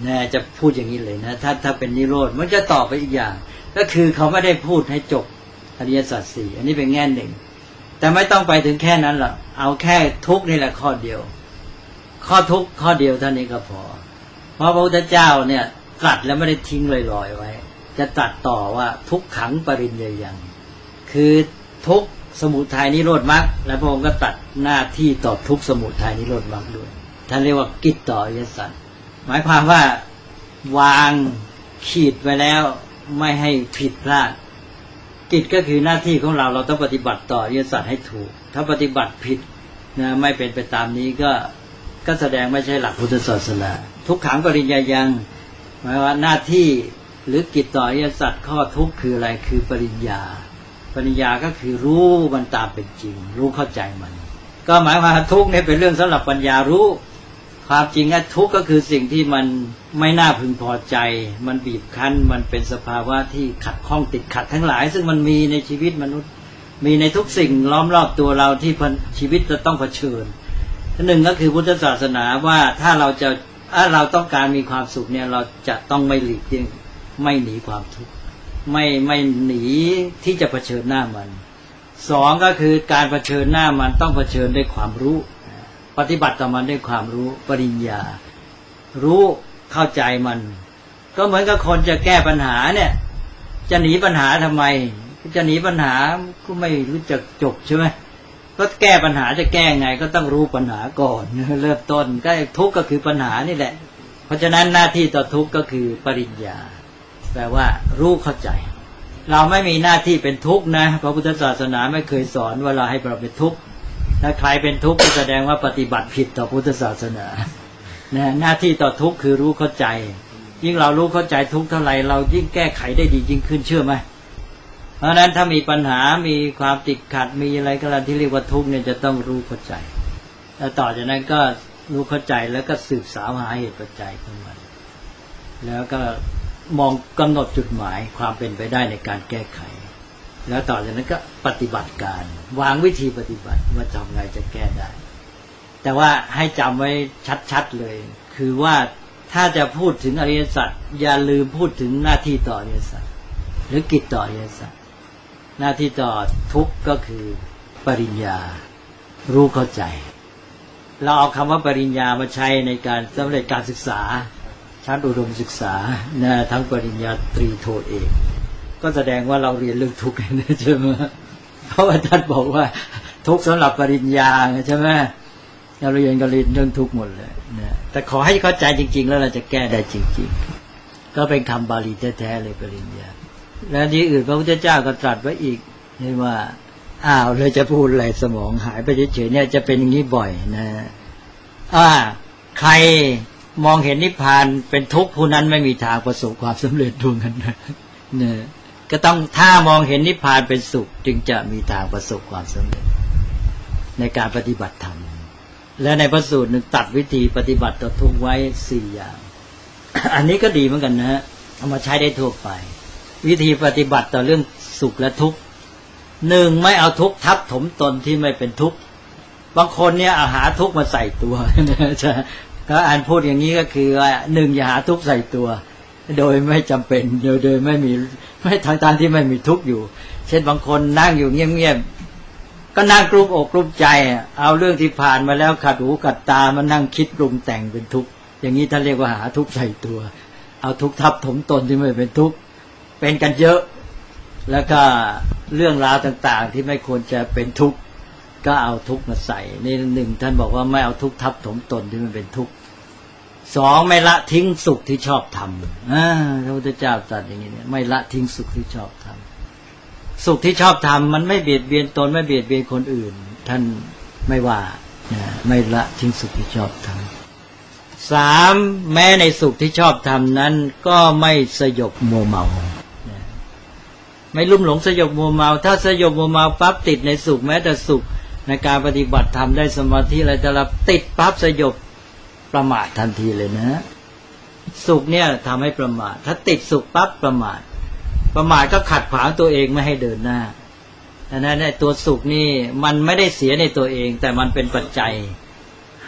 นะจะพูดอย่างนี้เลยนะถ้าถ้าเป็นนิโรธมันจะตอบไปอีกอย่างก็คือเขาไม่ได้พูดให้จบอริยสัจสี่อันนี้เป็นแง่หนึ่งแต่ไม่ต้องไปถึงแค่นั้นหรอกเอาแค่ทุกข์นี่แหละข้อเดียวข้อทุกข์ข้อเดียวเท่านี้ก็พอเพราะพระพุทธเจ้าเนี่ยตรัสแล้วไม่ได้ทิ้งลอยๆไว้จะตรัสต่อว่าทุกขังปริญญายังคือทุกข์สมุทัยนิโรธมรรคและพระองค์ก็ตัดหน้าที่ต่อทุกข์สมุทัยนิโรธมรรคด้วยท่านเรียกว่ากิจต่ออริยสัจหมายความว่าวางขีดไว้แล้วไม่ให้ผิดพลาดกิจก็คือหน้าที่ของเราเราต้องปฏิบัติต่ออริยสัจให้ถูกถ้าปฏิบัติผิดนะไม่เป็นไปตามนี้ก็ก็แสดงไม่ใช่หลักพุทธศาสนาทุกขังปริญญายังหมายว่าหน้าที่หรือกิจต่ออริยสัจข้อทุกข์คืออะไรคือปริญญาปริญญาก็คือรู้มันตามเป็นจริงรู้เข้าใจมันก็หมายว่าทุกข์นี่เป็นเรื่องสำหรับปัญญารู้ความจริงอะทุกข์ก็คือสิ่งที่มันไม่น่าพึงพอใจมันบีบคั้นมันเป็นสภาวะที่ขัดข้องติดขัดทั้งหลายซึ่งมันมีในชีวิตมนุษย์มีในทุกสิ่งล้อมรอบตัวเราที่ชีวิตจะต้องเผชิญหนึ่งก็คือพุทธศาสนาว่าถ้าเราจะถ้าเราต้องการมีความสุขเนี่ยเราจะต้องไม่หลีกเลี่ยงไม่หนีความทุกข์ไม่ไม่หนีที่จะเผชิญหน้ามันสองก็คือการเผชิญหน้ามันต้องเผชิญด้วยความรู้ปฏิบัติต่อมันด้วยความรู้ปริญญารู้เข้าใจมันก็เหมือนกับคนจะแก้ปัญหาเนี่ยจะหนีปัญหาทำไมจะหนีปัญหาก็ไม่รู้จักจบใช่ไหมก็แก้ปัญหาจะแก้ไงก็ต้องรู้ปัญหาก่อนเริ่มต้นก็ทุกข์ก็คือปัญหานี่แหละเพราะฉะนั้นหน้าที่ต่อทุกข์ก็คือปริญญาแปลว่ารู้เข้าใจเราไม่มีหน้าที่เป็นทุกข์นะพระพุทธศาสนาไม่เคยสอนว่าเราให้เราเป็นทุกข์ถ้าใครเป็นทุกข์ก็แสดงว่าปฏิบัติผิดต่อพุทธศาสนานะหน้าที่ต่อทุกข์คือรู้เข้าใจยิ่งเรารู้เข้าใจทุกข์เท่าไหร่เรายิ่งแก้ไขได้ดียิ่งขึ้นเชื่อไหมเพราะฉะนั้นถ้ามีปัญหามีความติดขัดมีอะไรก็แล้วที่เรียกว่าทุกข์เนี่ยจะต้องรู้เข้าใจแล้วต่อจากนั้นก็รู้เข้าใจแล้วก็สืบสาวหาเหตุปัจจัยของมันแล้วก็มองกำหนดจุดหมายความเป็นไปได้ในการแก้ไขแล้วต่อจากนั้นก็ปฏิบัติการวางวิธีปฏิบัติว่าทำไงจะแก้ได้แต่ว่าให้จำไว้ชัดๆเลยคือว่าถ้าจะพูดถึงอริยสัจอย่าลืมพูดถึงหน้าที่ต่ออริยสัจหรือกิจต่ออริยสัจหน้าที่ต่อทุกข์ก็คือปริญญารู้เข้าใจเราเอาคำว่าปริญญามาใช้ในการสำเร็จการศึกษาชั้นอุดมศึกษานะทั้งปริญญาตรีโทเอกก็แสดงว่าเราเรียนเรื่องทุกข์นะใช่ไหมเพราะว่าท่านบอกว่าทุกข์สำหรับปริญญาใช่ไหมเราเรียนก็เรียนเรื่องทุกข์หมดเลยนะแต่ขอให้เข้าใจจริงๆแล้วเราจะแก้ได้จริงๆก็เป็นคำบาลีแท้ๆเลยปริญญาแล้วที่อื่นพระพุทธเจ้าก็ตรัสไว้อีกนี่ว่าอ้าวเลยจะพูดอะไรสมองหายไปเฉยๆเนี่ยจะเป็นอย่างนี้บ่อยนะอ่าใครมองเห็นนิพพานเป็นทุกข์ผู้นั้นไม่มีทางประสบความสำเร็จดวงนั้นนะเนี่ยก็ต้องถ้ามองเห็นนิพพานเป็นสุขจึงจะมีทางประสบความสำเร็จในการปฏิบัติธรรมและในพระสูตรหนึ่งตัดวิธีปฏิบัติต่อทุกข์ไว้สี่อย่าง อันนี้ก็ดีเหมือนกันนะฮะเอามาใช้ได้ทั่วไปวิธีปฏิบัติต่อเรื่องสุขและทุกข์หนึ่งไม่เอาทุกข์ทับถมตนที่ไม่เป็นทุกข์บางคนเนี่ยเอาหาทุกข์มาใส่ตัวใช่ก็อ่านพูดอย่างนี้ก็คือว่าหนึ่งอย่าหาทุกข์ใส่ตัวโดยไม่จำเป็นโดยโดยไม่มีไม่ทางทางที่ไม่มีทุกข์อยู่เช่นบางคนนั่งอยู่เงียบๆก็นั่งกลุ้มอกกลุ้มใจเอาเรื่องที่ผ่านมาแล้วขัดหูขัดตามานั่งคิดปรุงแต่งเป็นทุกข์อย่างนี้ท่านเรียกว่าหาทุกข์ใส่ตัวเอาทุกข์ทับถมตนที่ไม่เป็นทุกข์เป็นกันเยอะแล้วก็เรื่องราวต่างๆที่ไม่ควรจะเป็นทุกข์ก็เอาทุกข์มาใส่นี่หนึ่งท่านบอกว่าไม่เอาทุกข์ทับถมตนที่มันเป็นทุกข์สองไม่ละทิ้งสุขที่ชอบทำอ่าพระพุทธเจ้าตรัสอย่างนี้เนี่ยไม่ละทิ้งสุขที่ชอบทำสุขที่ชอบทำมันไม่เบียดเบียนตนไม่เบียดเบียนคนอื่นท่านไม่ว่านะไม่ละทิ้งสุขที่ชอบทำสามแม้ในสุขที่ชอบทำนั้นก็ไม่สยบมัวเมาไม่ลุ่มหลงสยบมัวเมาถ้าสยบมัวเมาปั๊บติดในสุขแม้แต่สุขในการปฏิบัติธรรมได้สมาธิอะไรแต่ละติดปั๊บสยบประมาททันทีเลยนะสุขเนี่ยทำให้ประมาทถ้าติดสุขปั๊บประมาทประมาทก็ขัดขวางตัวเองไม่ให้เดินหน้าดังนั้นตัวสุขนี่มันไม่ได้เสียในตัวเองแต่มันเป็นปัจจัย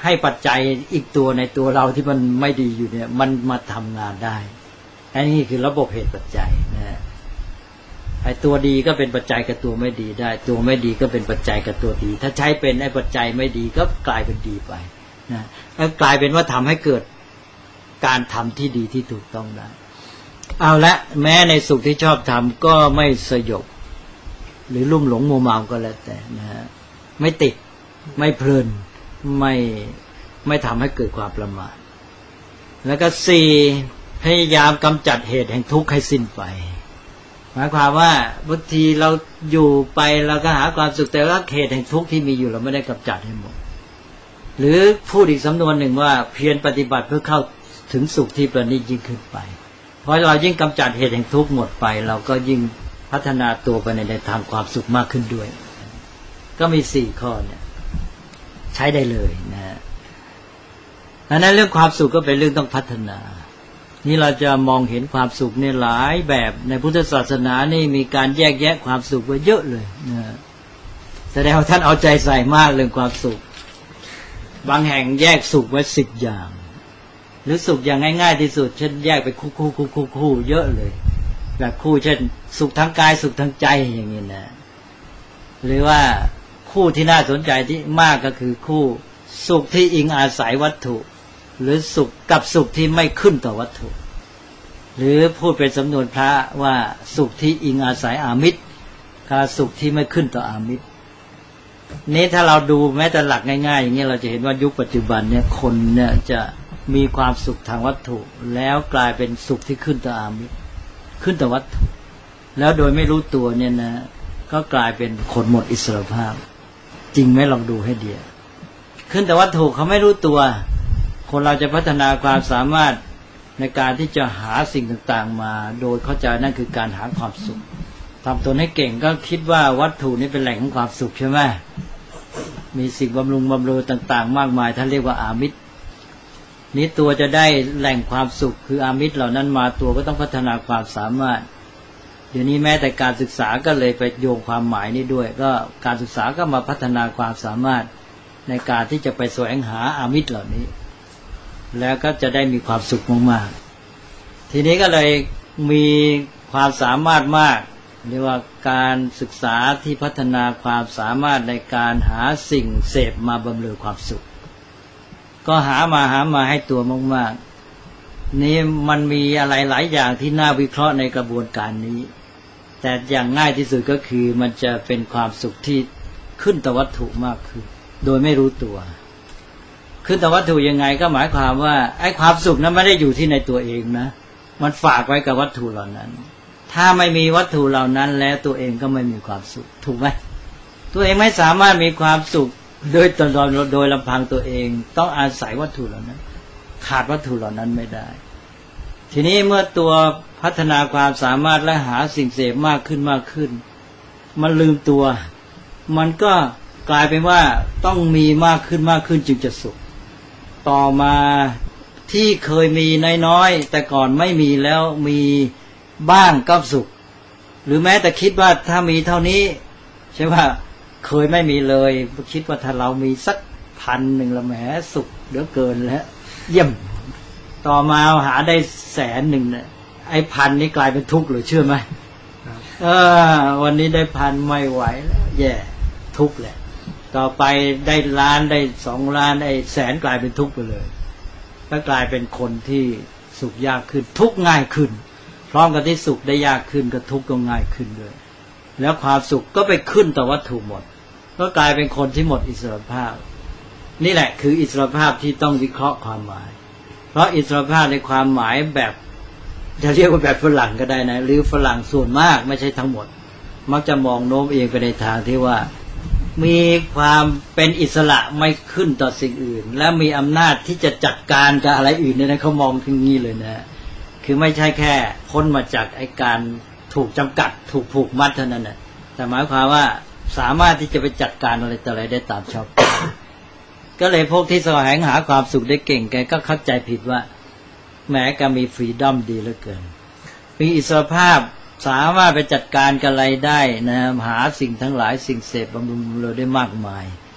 ให้ปัจจัยอีกตัวในตัวเราที่มันไม่ดีอยู่เนี่ยมันมาทำงานได้อันนี้คือระบบเหตุปัจจัยนะไอ้ตัวดีก็เป็นปัจจัยกับตัวไม่ดีได้ตัวไม่ดีก็เป็นปัจจัยกับตัวดีถ้าใช้เป็นไอ้ปัจจัยไม่ดีก็กลายเป็นดีไปนะแล้วกลายเป็นว่าทำให้เกิดการทำที่ดีที่ถูกต้องได้เอาละแม้ในสุขที่ชอบทำก็ไม่สยบหรือลุ่มหลงมัวเมาก็แล้วแต่นะฮะไม่ติดไม่เพลินไม่ไม่ทำให้เกิดความประมาทแล้วก็สี่พยายามกำจัดเหตุแห่งทุกข์ให้สิ้นไปหมายความว่าบางทีเราอยู่ไปเราก็หาความสุขแต่ว่าเหตุแห่งทุกข์ที่มีอยู่เราไม่ได้กำจัดให้หมดหรือพูดอีกสำนวนหนึ่งว่าเพียรปฏิบัติเพื่อเข้าถึงสุขที่ประณีตยิ่งขึ้นไปเพราะเรายิ่งกำจัดเหตุแห่งทุกข์หมดไปเราก็ยิ่งพัฒนาตัวไปในทางความสุขมากขึ้นด้วยก็มีสี่ข้อเนี่ยใช้ได้เลยนะฮะดังนั้นเรื่องความสุขก็เป็นเรื่องต้องพัฒนานี่เราจะมองเห็นความสุขในหลายแบบในพุทธศาสนานี่มีการแยกแยะความสุขไว้เยอะเลยนะแสดงว่าท่านเอาใจใส่มากเรื่องความสุขบางแห่งแยกสุขไว้สิบอย่างหรือสุขอย่างง่ายๆที่สุดเช่นแยกไปคู่คู่คู่คู่คู่เยอะเลยแบบคู่เช่นสุขทางกายสุขทางใจอย่างนี้นะหรือว่าคู่ที่น่าสนใจที่มากก็คือคู่สุขที่อิงอาศัยวัตถุหรือสุขกับสุขที่ไม่ขึ้นต่อวัตถุหรือพูดเป็นสำนวนพระว่าสุขที่อิงอาศัยอามิตรกับสุขที่ไม่ขึ้นต่ออามิตรนี้ถ้าเราดูแม้แต่หลักง่ายๆอย่างนี้เราจะเห็นว่ายุคปัจจุบันเนี่ยคนเนี่ยจะมีความสุขทางวัตถุแล้วกลายเป็นสุขที่ขึ้นต่ออามิตรขึ้นต่อวัตถุแล้วโดยไม่รู้ตัวเนี่ยนะก็กลายเป็นคนหมดอิสรภาพจริงไหมลองดูให้ดีขึ้นแต่วัตถุเขาไม่รู้ตัวคนเราจะพัฒนาความสามารถในการที่จะหาสิ่งต่างๆมาโดยเข้าใจนั่นคือการหาความสุขทำตนให้เก่งก็คิดว่าวัตถุนี้เป็นแหล่งของความสุขใช่ไหมมีสิ่งบำรุงบำรุงต่างๆมากมายท่านเรียกว่าอามิตรนี้ตัวจะได้แหล่งความสุขคืออามิตรเหล่านั้นมาตัวก็ต้องพัฒนาความสามารถเดี๋ยวนี้แม้แต่การศึกษาก็เลยไปโยงความหมายนี้ด้วยก็การศึกษาก็มาพัฒนาความสามารถในการที่จะไปแสวงหาอามิตรเหล่านี้แล้วก็จะได้มีความสุขมากๆทีนี้ก็เลยมีความสามารถมากเรียกว่าการศึกษาที่พัฒนาความสามารถในการหาสิ่งเสพมาบำเรอความสุขก็หามาหามาให้ตัวมากๆนี่มันมีอะไรหลายอย่างที่น่าวิเคราะห์ในกระบวนการนี้แต่อย่างง่ายที่สุดก็คือมันจะเป็นความสุขที่ขึ้นต่อวัตถุมากขึ้นโดยไม่รู้ตัวขึ้นต่อวัตถุยังไงก็หมายความว่าไอ้ความสุขนั้นไม่ได้อยู่ที่ในตัวเองนะมันฝากไว้กับวัตถุเหล่านั้นถ้าไม่มีวัตถุเหล่านั้นแล้วตัวเองก็ไม่มีความสุขถูกไหมตัวเองไม่สามารถมีความสุขโดยตนโดยลำพังตัวเองต้องอาศัยวัตถุเหล่านั้นขาดวัตถุเหล่านั้นไม่ได้ทีนี้เมื่อตัวพัฒนาความสามารถและหาสิ่งเสพมากขึ้นมากขึ้นมันลืมตัวมันก็กลายเป็นว่าต้องมีมากขึ้นมากขึ้นจึงจะสุขต่อมาที่เคยมีน้อยๆแต่ก่อนไม่มีแล้วมีบ้างก็สุขหรือแม้แต่คิดว่าถ้ามีเท่านี้ใช่ว่าเคยไม่มีเลยคิดว่าถ้าเรามีสักพันหนึ่งละแหมสุขเหลือเกินแล้วเยี่ยมต่อมาหาได้แสนหนึ่งเนี่ยไอ้พันนี้กลายเป็นทุกข์หรือเชื่อไหมเออวันนี้ได้พันไม่ไหวแล้วแย่ทุกข์แหละต่อไปได้ล้านได้สองล้านไอ้แสนกลายเป็นทุกข์ไปเลยก็กลายเป็นคนที่สุขยากขึ้นทุกข์ง่ายขึ้นพร้อมกับที่สุขได้ยากขึ้นก็ทุกข์ก็ง่ายขึ้นด้วยแล้วความสุขก็ไปขึ้นต่อวัตถุหมดก็กลายเป็นคนที่หมดอิสรภาพนี่แหละคืออิสรภาพที่ต้องวิเคราะห์ความหมายเพราะอิสรภาพในความหมายแบบจะเรียกว่าแบบฝรั่งก็ได้นะหรือฝรั่งส่วนมากไม่ใช่ทั้งหมดมักจะมองโน้มเองไปในทางที่ว่ามีความเป็นอิสระไม่ขึ้นต่อสิ่งอื่นและมีอำนาจที่จะจัดการกับอะไรอื่นเนี่ยนะเขามองถึงนี้เลยนะคือไม่ใช่แค่พ้นมาจากไอ้การถูกจำกัดถูกผูกมัดเท่านั้นนะแต่หมายความว่าสามารถที่จะไปจัดการอะไรต่ออะไรได้ตามชอบก็เลยพวกที่แสวงหาความสุขได้เก่งแกก็เข้าใจผิดว่าแม้ก็มีฟรีดอมดีเหลือเกินมีอิสรภาพสามารถไปจัดการกับอะไรได้นะหาสิ่งทั้งหลายสิ่งเสพบำรุงเราได้มากมาย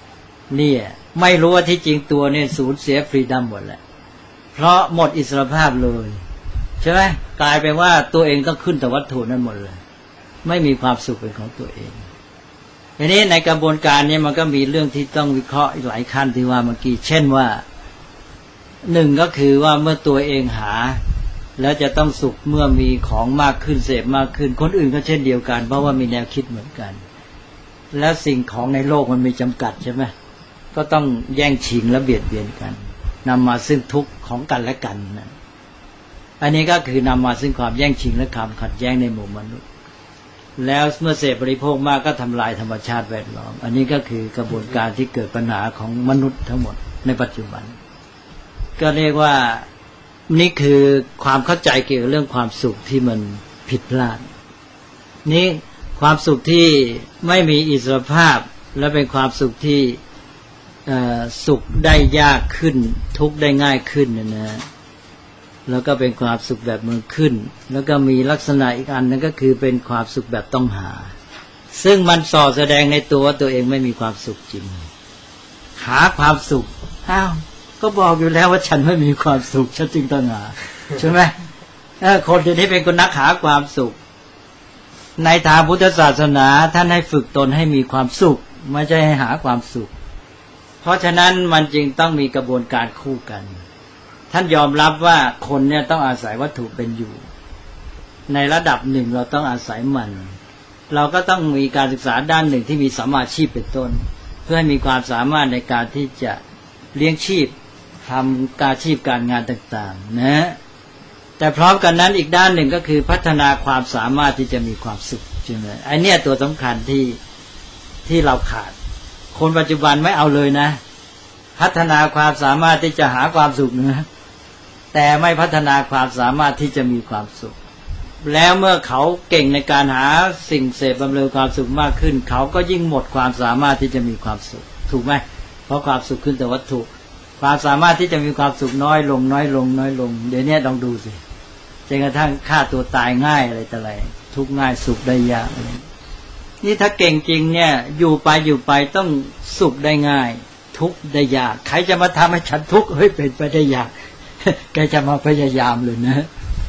เนี่ยไม่รู้ว่าที่จริงตัวเนี่ยสูญเสียฟรีดัมหมดแหละเพราะหมดอิสรภาพเลยใช่ไหมกลายเป็นว่าตัวเองต้องขึ้นแต่วัตถุนั้นหมดเลยไม่มีความสุขเป็นของตัวเองทีนี้ในกระบวนการนี้มันก็มีเรื่องที่ต้องวิเคราะห์อีกหลายขั้นที่ว่าเมื่อกี้เช่นว่าหนึ่งก็คือว่าเมื่อตัวเองหาแล้วจะต้องสุขเมื่อมีของมากขึ้นเสพมากขึ้นคนอื่นก็เช่นเดียวกันเพราะว่ามีแนวคิดเหมือนกันแล้วสิ่งของในโลกมันมีจำกัดใช่ไหมก็ต้องแย่งชิงและเบียดเบียนกันนำมาซึ่งทุกข์ของกันและกันนะอันนี้ก็คือนำมาซึ่งความแย่งชิงและความขัดแย้งในหมู่มนุษย์แล้วเมื่อเสพบริโภคมากก็ทำลายธรรมชาติแวดล้อมอันนี้ก็คือกระบวนการที่เกิดปัญหาของมนุษย์ทั้งหมดในปัจจุบันก็เรียกว่านี่คือความเข้าใจเกี่ยวกับเรื่องความสุขที่มันผิดพลาดนี่ความสุขที่ไม่มีอิสรภาพและเป็นความสุขที่สุขได้ยากขึ้นทุกข์ได้ง่ายขึ้นนะนะแล้วก็เป็นความสุขแบบมือขึ้นแล้วก็มีลักษณะอีกอันนึงก็คือเป็นความสุขแบบต้องหาซึ่งมันส่อแสดงในตัวว่าตัวเองไม่มีความสุขจริงหาความสุขอ้าวก็บอกอยู่แล้วว่าฉันไม่มีความสุขฉันจึงต้องหาใช่ไหมคนที่นี้เป็นคนนักหาความสุขในทางพุทธศาสนาท่านให้ฝึกตนให้มีความสุขไม่ใช่ให้หาความสุขเพราะฉะนั้นมันจึงต้องมีกระบวนการคู่กันท่านยอมรับว่าคนเนี่ยต้องอาศัยวัตถุเป็นอยู่ในระดับหนึ่งเราต้องอาศัยมันเราก็ต้องมีการศึกษาด้านหนึ่งที่มีสัมมาชีพเป็นต้นเพื่อให้มีความสามารถในการที่จะเลี้ยงชีพทำการชีพการงานต่างๆนะแต่พร้อมกันนั้นอีกด้านหนึ่งก็คือพัฒนาความสามารถที่จะมีความสุขใช่ไหมไอ้นี่ตัวสำคัญที่ที่เราขาดคนปัจจุบันไม่เอาเลยนะพัฒนาความสามารถที่จะหาความสุขนะแต่ไม่พัฒนาความสามารถที่จะมีความสุขแล้วเมื่อเขาเก่งในการหาสิ่งเสพบำเรอความสุขมากขึ้นเขาก็ยิ่งหมดความสามารถที่จะมีความสุขถูกไหมเพราะความสุขขึ้นแต่วัตถุความสามารถที่จะมีความสุขน้อยลงน้อยลงน้อยลงเดี๋ยวนี้ลองดูสิจนกระทั่งฆ่าตัวตายง่ายอะไรต่ออะไรทุกข์ง่ายสุขได้ยากอะไรนี่ถ้าเก่งจริงเนี่ยอยู่ไปอยู่ไปต้องสุขได้ง่ายทุกข์ได้ยากใครจะมาทำให้ฉันทุกข์เฮ้ยเป็นไปได้ยากแกจะมาพยายามเลยนะ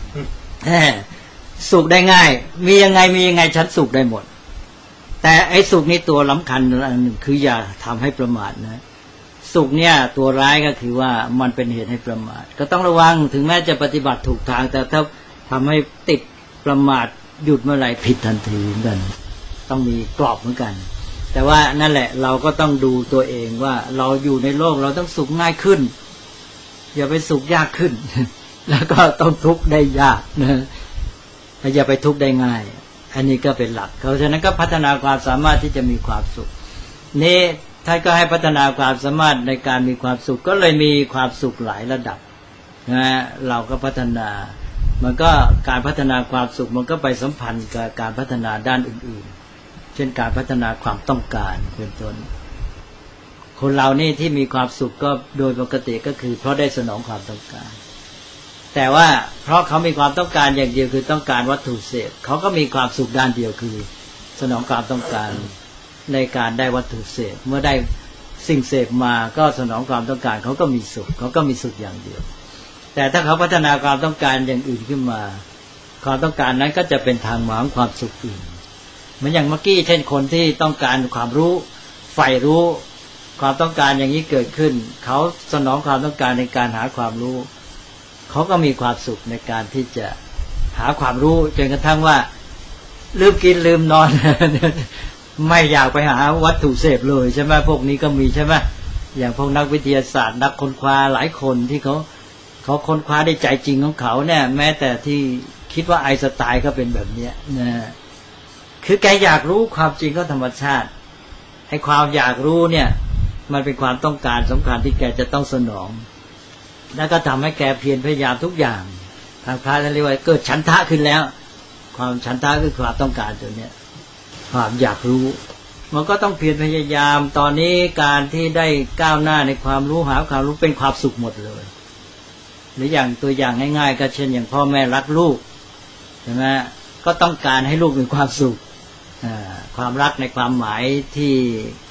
สุขได้ง่ายมียังไงมียังไงฉันสุขได้หมดแต่ไอ้สุขนี่ตัวสำคัญอันหนึ่งคืออย่าทำให้ประมาทนะสุขเนี่ยตัวร้ายก็คือว่ามันเป็นเหตุให้ประมาทก็ต้องระวังถึงแม้จะปฏิบัติถูกทางแต่ถ้าทำให้ติดประมาทหยุดเมื่อไหร่ผิดทันทีเหมือนกันต้องมีกรอบเหมือนกันแต่ว่านั่นแหละเราก็ต้องดูตัวเองว่าเราอยู่ในโลกเราต้องสุขง่ายขึ้นอย่าไปสุขยากขึ้นแล้วก็ต้องทุกข์ได้ยากนะอย่าไปทุกข์ได้ง่ายอันนี้ก็เป็นหลักเพราะฉะนั้นก็พัฒนาความสามารถที่จะมีความสุขนี่ท่านก็ให้พัฒนาความสามารถในการมีความสุขก็เลยมีความสุขหลายระดับนะเราก็พัฒนามันก็การพัฒนาความสุขมันก็ไปสัมพันธ์กับการพัฒนาด้านอื่นๆเช่นการพัฒนาความต้องการเป็นต้นคนเรานี่ที่มีความสุขก็โดยปกติก็คือเพราะได้สนองความต้องการแต่ว่าเพราะเขามีความต้องการอย่างเดียวคือต้องการวัตถุเสพเขาก็มีความสุขด้านเดียวคือสนองความต้องการในการได้วัตถุเสพเมื่อได้สิ่งเสพมาก็สนองความต้องการเขาก็มีสุขเขาก็มีสุขอย่างเดียวแต่ถ้าเขาพัฒนาความต้องการอย่างอื่นขึ้นมาความต้องการนั้นก็จะเป็นทางมาของความสุขอื่นเหมือนอย่างเมื่อกี้เช่นคนที่ต้องการความรู้ใฝ่รู้ความต้องการอย่างนี้เกิดขึ้นเขาสนองความต้องการในการหาความรู้เขาก็มีความสุขในการที่จะหาความรู้จนกระทั่งว่าลืมกินลืมนอน ไม่อยากไปหาวัตถุเสพเลยใช่ไหมพวกนี้ก็มีใช่ไหมอย่างพวกนักวิทยาศาสตร์นักค้นคว้าหลายคนที่เขาเขาค้นคว้าได้ใจจริงของเขาเนี่ยแม้แต่ที่คิดว่าไอน์สไตน์ก็เป็นแบบนี้นะคือแกอยากรู้ความจริงของธรรมชาติให้ความอยากรู้เนี่ยมันเป็นความต้องการสำคัญที่แกจะต้องสนองแล้วก็ทำให้แกเพียรพยายามทุกอย่างทางพระท่านเรียกว่าเกิดฉันทะขึ้นแล้วความฉันทะคือความต้องการตัวเนี้ยความอยากรู้มันก็ต้องเพียรพยายามตอนนี้การที่ได้ก้าวหน้าในความรู้หาความรู้เป็นความสุขหมดเลยหรืออย่างตัวอย่างง่ายๆก็เช่นอย่างพ่อแม่รักลูกใช่ไหมก็ต้องการให้ลูกมีความสุขความรักในความหมายที่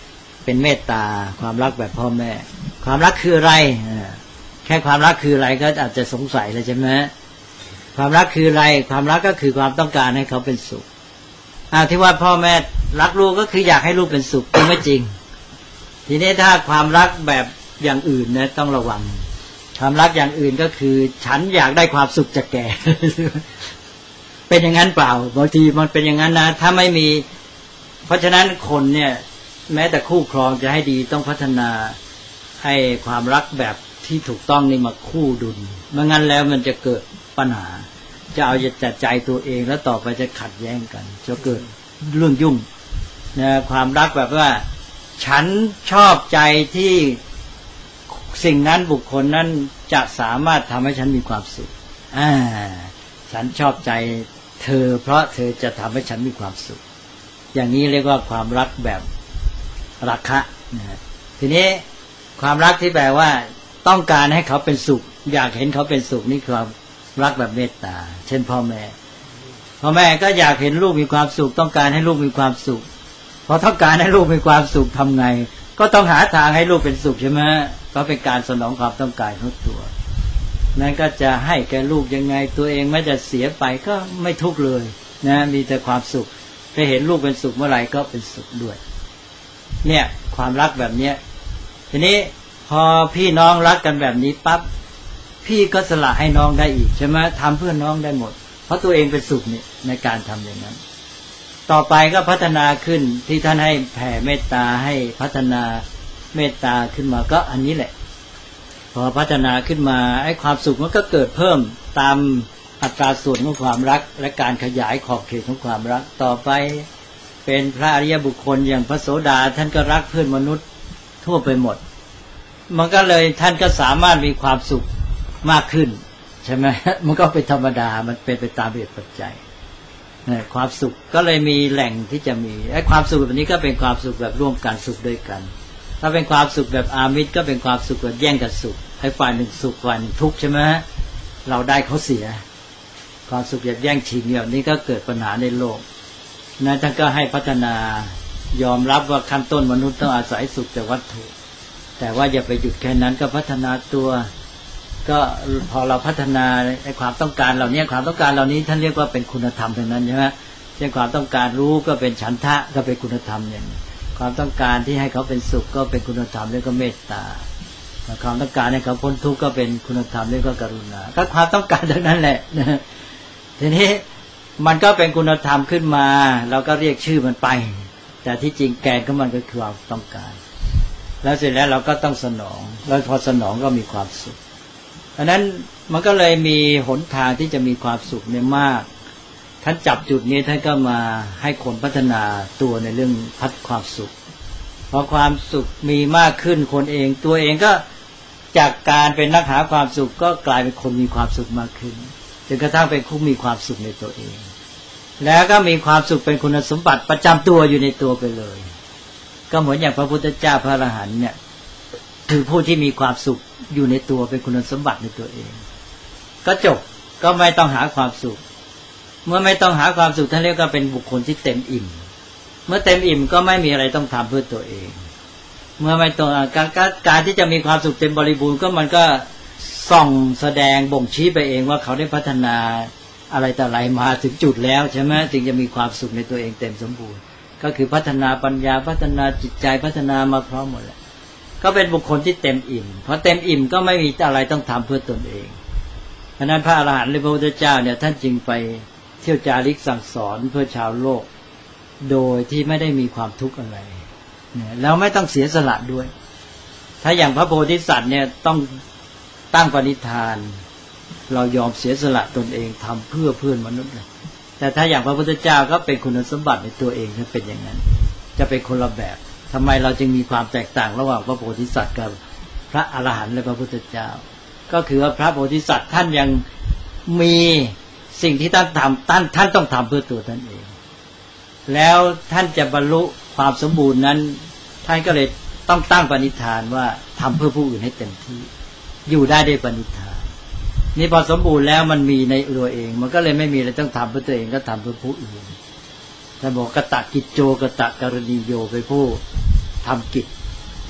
เป็นเมตตาความรักแบบพ่อแม่ความรักคืออะไรแค่ความรักคืออะไรก็อาจจะสงสัยเลยใช่ไหมความรักคืออะไรความรักก็คือความต้องการให้เขาเป็นสุขอ่าที่ว่าพ่อแม่รักลูกก็คืออยากให้ลูกเป็นสุขจริงไม่จริงทีนี้ถ้าความรักแบบอย่างอื่นนะต้องระวังความรักอย่างอื่นก็คือฉันอยากได้ความสุขจากแก เป็นอย่างนั้นเปล่าบางทีมันเป็นอย่างนั้นนะถ้าไม่มีเพราะฉะนั้นคนเนี่ยแม้แต่คู่ครองจะให้ดีต้องพัฒนาให้ความรักแบบที่ถูกต้องนี่มาคู่ดุลไม่งั้นแล้วมันจะเกิดปัญหาจะเอาแต่ใจตัวเองแล้วต่อไปจะขัดแย้งกันจะเกิดเรื่องยุ่งนะความรักแบบว่าฉันชอบใจที่สิ่งนั้นบุคคลนั้นจะสามารถทำให้ฉันมีความสุขอ่าฉันชอบใจเธอเพราะเธอจะทำให้ฉันมีความสุขอย่างนี้เรียกว่าความรักแบบราคะนะทีนี้ความรักที่แปลว่าต้องการให้เขาเป็นสุขอยากเห็นเขาเป็นสุขนี่คือความรักแบบเมตตาเช่นพ่อแม่พ่อแม่ก็อยากเห็นลูกมีความสุขต้องการให้ลูกมีความสุขพอต้องการให้ลูกมีความสุขทำไงก็ต้องหาทางให้ลูกเป็นสุขใช่ไหมก็เป็นการสนองความต้องการของตัวนั่นก็จะให้แก่ลูกยังไงตัวเองไม่จะเสียไปก็ไม่ทุกข์เลยนะมีแต่ความสุขไปเห็นลูกเป็นสุขเมื่อไหร่ก็เป็นสุขด้วยเนี่ยความรักแบบเนี้ยทีนี้พอพี่น้องรักกันแบบนี้ปั๊บพี่ก็สละให้น้องได้อีกใช่ไหมทำเพื่อน้องได้หมดเพราะตัวเองเป็นสุขเนี่ยในการทำอย่างนั้นต่อไปก็พัฒนาขึ้นที่ท่านให้แผ่เมตตาให้พัฒนาเมตตาขึ้นมาก็อันนี้แหละพอพัฒนาขึ้นมาไอ้ความสุขมันก็เกิดเพิ่มตามอัตราส่วนของความรักและการขยายขอบเขตของความรักต่อไปเป็นพระอริยบุคคลอย่างพระโสดาท่านก็รักเพื่อนมนุษย์ทั่วไปหมดมันก็เลยท่านก็สามารถมีความสุขมากขึ้นใช่ไหมมันก็เป็นธรรมดามันเป็นไปตามเหตุปัจจัยความสุขก็เลยมีแหล่งที่จะมีไอ้ความสุขแบบนี้ก็เป็นความสุขแบบร่วมกันสุขด้วยกันถ้าเป็นความสุขแบบอามิตรก็เป็นความสุขแบบแย่งกันสุขให้ฝ่ายหนึ่งสุขฝ่ายหนึ่งทุกข์ใช่ไหมเราได้เขาเสียความสุขแบบแย่งชิงแบบนี้ก็เกิดปัญหาในโลกนั้นท่านก็ให้พัฒนายอมรับว่าขั้นต้นมนุษย์ต้องอาศัยสุขจากวัตถุแต่ว่าอย่าไปหยุดแค่นั้นก็พัฒนาตัวก็พอเราพัฒนาไอ้ความต้องการเหล่านี้ความต้องการเหล่านี้ท่านเรียกว่าเป็นคุณธรรมทั้งนั้นใช่ไหมเช่นความต้องการรู้ก็เป็นฉันทะก็เป็นคุณธรรมอย่างนี้ความต้องการที่ให้เขาเป็นสุขก็เป็นคุณธรรมเรียกว่าเมตตาความต้องการให้เขาพ้นทุกข์ก็เป็นคุณธรรมเรียกว่ากรุณาก็ความต้องการทั้งนั้นแหละนะทีนี้มันก็เป็นคุณธรรมขึ้นมาเราก็เรียกชื่อมันไปแต่ที่จริงแกนของมันก็คือความต้องการแล้วเสร็จแล้วเราก็ต้องสนองแล้วพอสนองก็มีความสุขเพราะนั้นมันก็เลยมีหนทางที่จะมีความสุขเนี่ยมากท่านจับจุดนี้ท่านก็มาให้คนพัฒนาตัวในเรื่องพัฒความสุขพอความสุขมีมากขึ้นคนเองตัวเองก็จากการเป็นนักหาความสุขก็กลายเป็นคนมีความสุขมากขึ้นจนกระทั่งเป็นผู้มีความสุขในตัวเองแล้วก็มีความสุขเป็นคุณสมบัติประจำตัวอยู่ในตัวไปเลยก็เหมือนอย่างพระพุทธเจ้าพระอรหันต์เนี่ยคือผู้ที่มีความสุขอยู่ในตัวเป็นคุณสมบัติในตัวเองก็จบก็ไม่ต้องหาความสุขเมื่อไม่ต้องหาความสุขท่านเรียกว่าเป็นบุคคลที่เต็มอิ่มเมื่อเต็มอิ่มก็ไม่มีอะไรต้องทำเพื่อตัวเองเมื่อไม่ต้องการการที่จะมีความสุขเต็มบริบูรณ์ก็มันก็ส่องแสดงบ่งชี้ไปเองว่าเขาได้พัฒนาอะไรต่ออะไรมาถึงจุดแล้วใช่ไหมถึงจะมีความสุขในตัวเองเต็มสมบูรณ์ก็คือพัฒนาปัญญาพัฒนาจิตใจพัฒนามาพร้อมหมดแล้วก็เป็นบุคคลที่เต็มอิ่มเพราะเต็มอิ่มก็ไม่มีอะไรต้องทำเพื่อตนเองเพราะนั้นพระอรหันต์หรือพระพุทธเจ้าเนี่ยท่านจึงไปเที่ยวจาริกสั่งสอนเพื่อชาวโลกโดยที่ไม่ได้มีความทุกข์อะไรแล้วไม่ต้องเสียสละด้วยถ้าอย่างพระโพธิสัตว์เนี่ยต้องตั้งปณิธานเรายอมเสียสละตนเองทำเพื่อเพื่อนมนุษย์แต่ถ้าอย่างพระพุทธเจ้าก็เป็นคุณสมบัติในตัวเองถ้าเป็นอย่างนั้นจะเป็นคนละแบบทำไมเราจึงมีความแตกต่างระหว่างพระโพธิสัตว์กับพระอรหันต์และพระพุทธเจ้าก็คือว่าพระโพธิสัตว์ท่านยังมีสิ่งที่ท่านทำท่านท่านต้องทำเพื่อตัวท่านเองแล้วท่านจะบรรลุความสมบูรณ์นั้นท่านก็เลยต้องตั้งปณิธานว่าทำเพื่อผู้อื่นให้เต็มที่อยู่ได้ด้วยปณิธานนี่พอสมบูรณ์แล้วมันมีในตัวเองมันก็เลยไม่มีอะไรต้องทำเพื่อตัวเองก็ทำเพื่อผู้อื่นท่านบอกกตกิจโจกตกรณีโยไปผู้ทำกิจ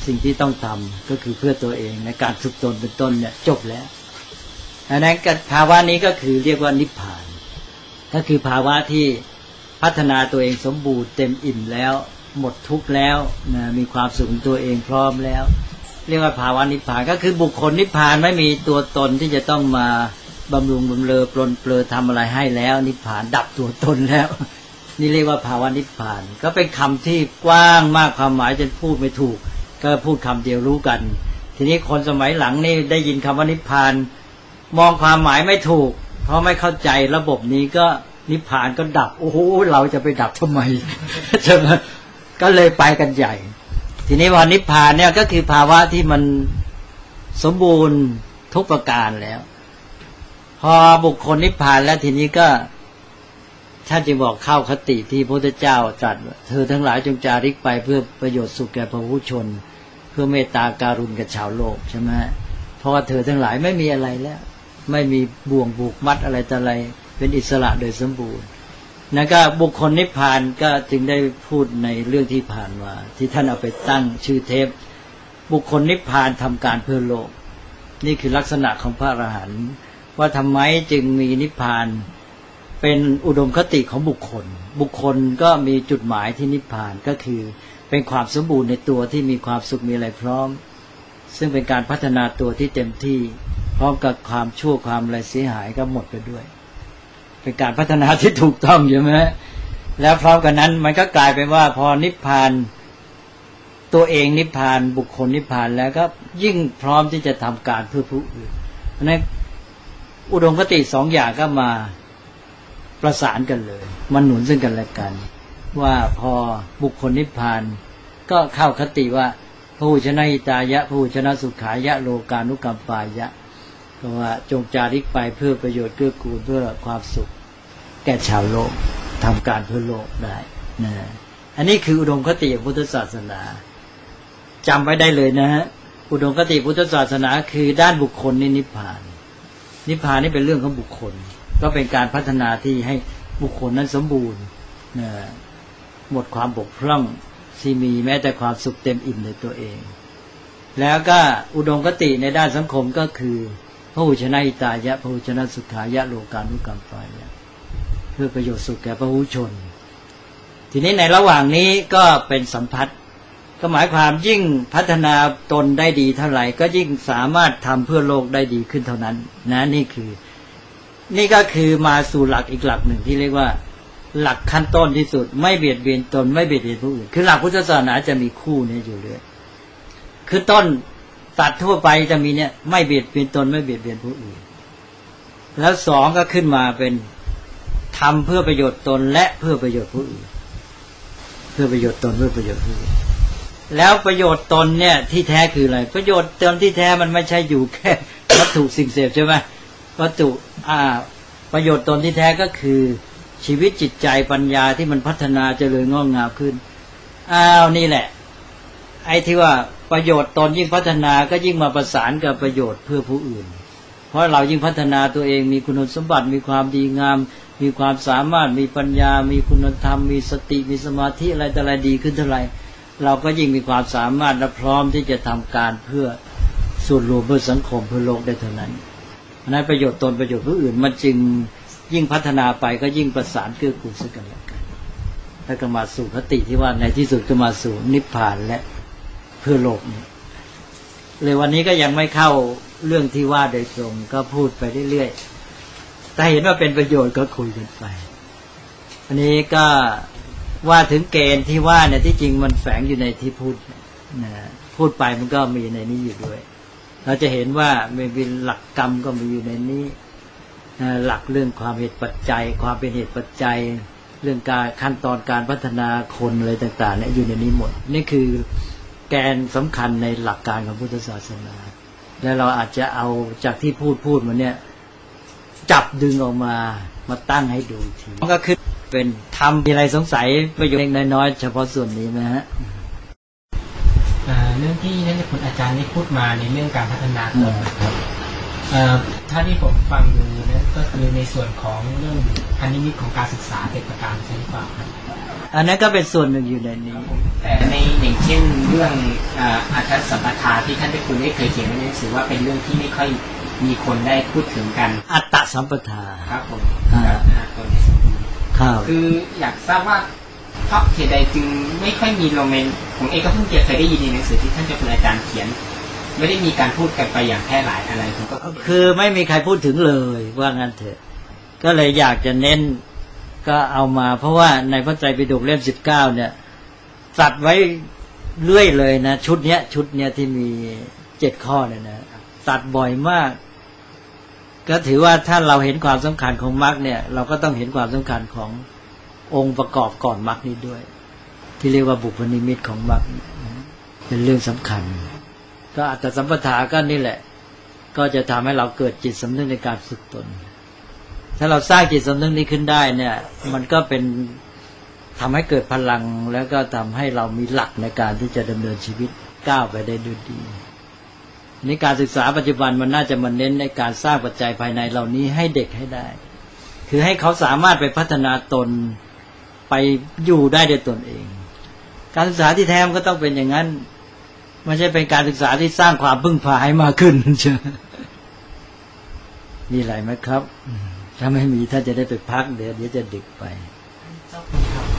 สิ่งที่ต้องทำก็คือเพื่อตัวเองในการฝึกตนเป็นต้นเนี่ยจบแล้วอันนั้นภาวะนี้ก็คือเรียกว่านิพพานก็คือภาวะที่พัฒนาตัวเองสมบูรณ์เต็มอิ่มแล้วหมดทุกข์แล้วนะมีความสุขของตัวเองพร้อมแล้วเรียกว่าภาวะนิพพานก็คือบุคคลนิพพานไม่มีตัวตนที่จะต้องมาบำรุงบำเรอปลนเปลือทำอะไรให้แล้วนิพพานดับตัวตนแล้วนี่เรียกว่าภาวะนิพพานก็เป็นคำที่กว้างมากความหมายจนพูดไม่ถูกก็พูดคำเดียวรู้กันทีนี้คนสมัยหลังนี่ได้ยินคำว่านิพพานมองความหมายไม่ถูกเพราะไม่เข้าใจระบบนี้ก็นิพพานก็ดับโอ้โหเราจะไปดับทำไมใช่ไหมก็เลยไปกันใหญ่ทีนี้พอนิพพานเนี่ยก็คือภาวะที่มันสมบูรณ์ทุกประการแล้วพอบุคคลนิพพานแล้วทีนี้ก็ท่านจึงบอกเข้าคติที่พระพุทธเจ้าตรัสเธอทั้งหลายจงจาริกไปเพื่อประโยชน์สุขแก่พระผู้ชนเพื่อเมตตาการุณกับชาวโลกใช่ไหมเพราะว่าเธอทั้งหลายไม่มีอะไรแล้วไม่มีบ่วงผูกมัดอะไรต่ออะไรเป็นอิสระโดยสมบูรณ์นั่นก็บุคคลนิพพานก็จึงได้พูดในเรื่องที่ผ่านมาที่ท่านเอาไปตั้งชื่อเทปบุคคลนิพพานทำการเพื่อโลกนี่คือลักษณะของพระอรหันต์ว่าทำไมจึงมีนิพพานเป็นอุดมคติของบุคคลบุคคลก็มีจุดหมายที่นิพพานก็คือเป็นความสมบูรณ์ในตัวที่มีความสุขมีอะไรพร้อมซึ่งเป็นการพัฒนาตัวที่เต็มที่พร้อมกับความชั่วความอะไรเสียหายก็หมดไปด้วยเป็นการพัฒนาที่ถูกต้องใช่ไหมแล้วพร้อมกันนั้นมันก็กลายเป็นว่าพอนิพพานตัวเองนิพพานบุคคลนิพพานแล้วก็ยิ่งพร้อมที่จะทำการเพื่อผู้อื่นเพราะนั้นอุดมคติสองอย่างก็มาประสานกันเลยมันหนุนซึ่งกันและกันว่าพอบุคคลนิพพานก็เข้าคติว่าพระหูชนะหิตายะพระหูชนะสุขายะโลกานุกัมปายะก็ว่าจงจาริกไปเพื่อประโยชน์เกื้อกูลเพื่อความสุขแก่ชาวโลกทำการเพื่อโลกได้นะอันนี้คืออุดมคติพุทธศาสนาจำไว้ได้เลยนะฮะอุดมคติพุทธศาสนาคือด้านบุคคลนี่นิพพานนิพพานนี่เป็นเรื่องของบุคคลก็เป็นการพัฒนาที่ให้บุคคลนั้นสมบูรณ์นะหมดความบกพร่องที่มีแม้แต่ความสุขเต็มอิ่มในตัวเองแล้วก็อุดมคติในด้านสังคมก็คือพระหูชนะหิตายะพระหูชนะสุขายะโลกานุกัมปายะเพื่อประโยชน์สุขแก่พระหูชนทีนี้ในระหว่างนี้ก็เป็นสัมพัทธ์ก็หมายความยิ่งพัฒนาตนได้ดีเท่าไหร่ก็ยิ่งสามารถทำเพื่อโลกได้ดีขึ้นเท่านั้นนะนี่คือนี่ก็คือมาสู่หลักอีกหลักหนึ่งที่เรียกว่าหลักขั้นต้นที่สุดไม่เบียดเบียนตนไม่เบียดเบียนผู้อื่นคือหลักพุทธศาสนาจะมีคู่นี้อยู่เรื่อยคือต้นตัดทั่วไปจะมีเนี่ยไม่เบียดเบียนตนไม่เบียดเบียนผู้อื่นแล้วสองก็ขึ้นมาเป็นทำเพื่อประโยชน์ตนและเพื่อประโยชน์ผู้อื่นเพื่อประโยชน์ตนเพื่อประโยชน์ผู้อื่นแล้วประโยชน์ตนเนี่ยที่แท้คืออะไรประโยชน์ตนที่แท้มันไม่ใช่อยู่แค่วัตถุสิ่งเสพใช่ไหมวัตถุอ่าประโยชน์ตนที่แท้ก็คือชีวิตจิตใจปัญญาที่มันพัฒนาเจริญงอกงามขึ้นอ้าวนี่แหละไอ้ที่ว่าประโยชน์ตนยิ่งพัฒนาก็ยิ่งมาประสานกับประโยชน์เพื่อผู้อื่นเพราะเรายิ่งพัฒนาตัวเองมีคุณสมบัติมีความดีงามมีความสามารถมีปัญญามีคุณธรรมมีสติมีสมาธิอะไรแต่อะไรดีขึ้นเท่าไหร่เราก็ยิ่งมีความสามารถและพร้อมที่จะทำการเพื่อส่วนรวมเพื่อสังคมเพื่อโลกได้เท่านั้นนั้นประโยชน์ตนประโยชน์ผู้อื่นมันจึงยิ่งพัฒนาไปก็ยิ่งประสานเกื้อกูลซึ่งกันและกันแล้วก็มาสู่คติที่ว่าในที่สุดก็มาสู่นิพพานและเพื่อโลกนี้เลยวันนี้ก็ยังไม่เข้าเรื่องที่ว่าโดยตรงก็พูดไปเรื่อยๆแต่เห็นว่าเป็นประโยชน์ก็คุยกันไปอันนี้ก็ว่าถึงเกณฑ์ที่ว่าเนี่ยที่จริงมันแฝงอยู่ในที่พูดนะพูดไปมันก็มีในนี้อยู่ด้วยเราจะเห็นว่ามันเป็นหลักกรรมก็มีอยู่ในนี้หลักเรื่องความเหตุปัจจัยความเป็นเหตุปัจจัยเรื่องการขั้นตอนการพัฒนาคนอะไรต่างๆเนี่ยอยู่ในนี้หมดนี่คือแกนสำคัญในหลักการของพุทธศาสนาแล้วเราอาจจะเอาจากที่พูดพูดมาเนี่ยจับดึงออกมามาตั้งให้ดูทีก็คือเป็นทำมีอะไรสงสัยประโยชน์น้อยๆเฉพาะส่วนนี้นะฮะเรื่องที่นั่นคุณอาจารย์ได้พูดมาในเรื่องการพัฒนาตนครับถ้าที่ผมฟังดูนะก็คือในส่วนของเรื่องพันธมิตรของการศึกษาเป็นประการใช่หรือเปล่าครับอันนั้นก็เป็นส่วนหนึ่งอยู่ในนี้แต่ในอย่างเช่นเรื่องอัตถสัมปทาที่ท่านได้คุณได้เคยเขียนในหนังสือว่าเป็นเรื่องที่ไม่ค่อยมีคนได้พูดถึงกันอัตตสัมปทาครับผมตัวนี้คืออยากทราบว่าเพราะเหตุใดจึงไม่ค่อยมีโรแมนผมเองก็เพิ่งเคยได้ยินในหนังสือที่ท่านเจ้าคุณอาจารย์เขียนไม่ได้มีการพูดกันไปอย่างแพร่หลายอะไรผมก็คือไม่มีใครพูดถึงเลยว่างั้นเถอะก็เลยอยากจะเน้นก็เอามาเพราะว่าในพระไตรปิฎกเล่มสิบเก้าเนี่ยจัดไว้เรื่อยเลยนะชุดเนี้ยชุดเนี้ยที่มีเจ็ดข้อเนี่ยนะตัดบ่อยมากก็ถือว่าถ้าเราเห็นความสำคัญของมรรคเนี่ยเราก็ต้องเห็นความสำคัญขององค์ประกอบก่อนมรรคนี้ด้วยที่เรียกว่าบุพนิมิตของมรรคเป็นเรื่องสำคัญก็อัตตสัมปทาก็นี่แหละก็จะทำให้เราเกิดจิตสำนึกในการฝึกตนถ้าเราสร้างจิตสำนึกนี้ขึ้นได้เนี่ยมันก็เป็นทำให้เกิดพลังแล้วก็ทำให้เรามีหลักในการที่จะดำเนินชีวิตก้าวไปได้ด้วยดีนี่การศึกษาปัจจุบันมันน่าจะมาเน้นในการสร้างปัจจัยภายในเหล่านี้ให้เด็กให้ได้คือให้เขาสามารถไปพัฒนาตนไปอยู่ได้ด้วยตนเองการศึกษาที่แท้ก็ต้องเป็นอย่างนั้นไม่ใช่เป็นการศึกษาที่สร้างความพึ่งพาให้มากขึ้นใช่มีอะไรไหมครับถ้าไม่มีถ้าจะได้ไปพักเดี๋ยวเดี๋ยวจะดึกไปเจ้าคุณครับ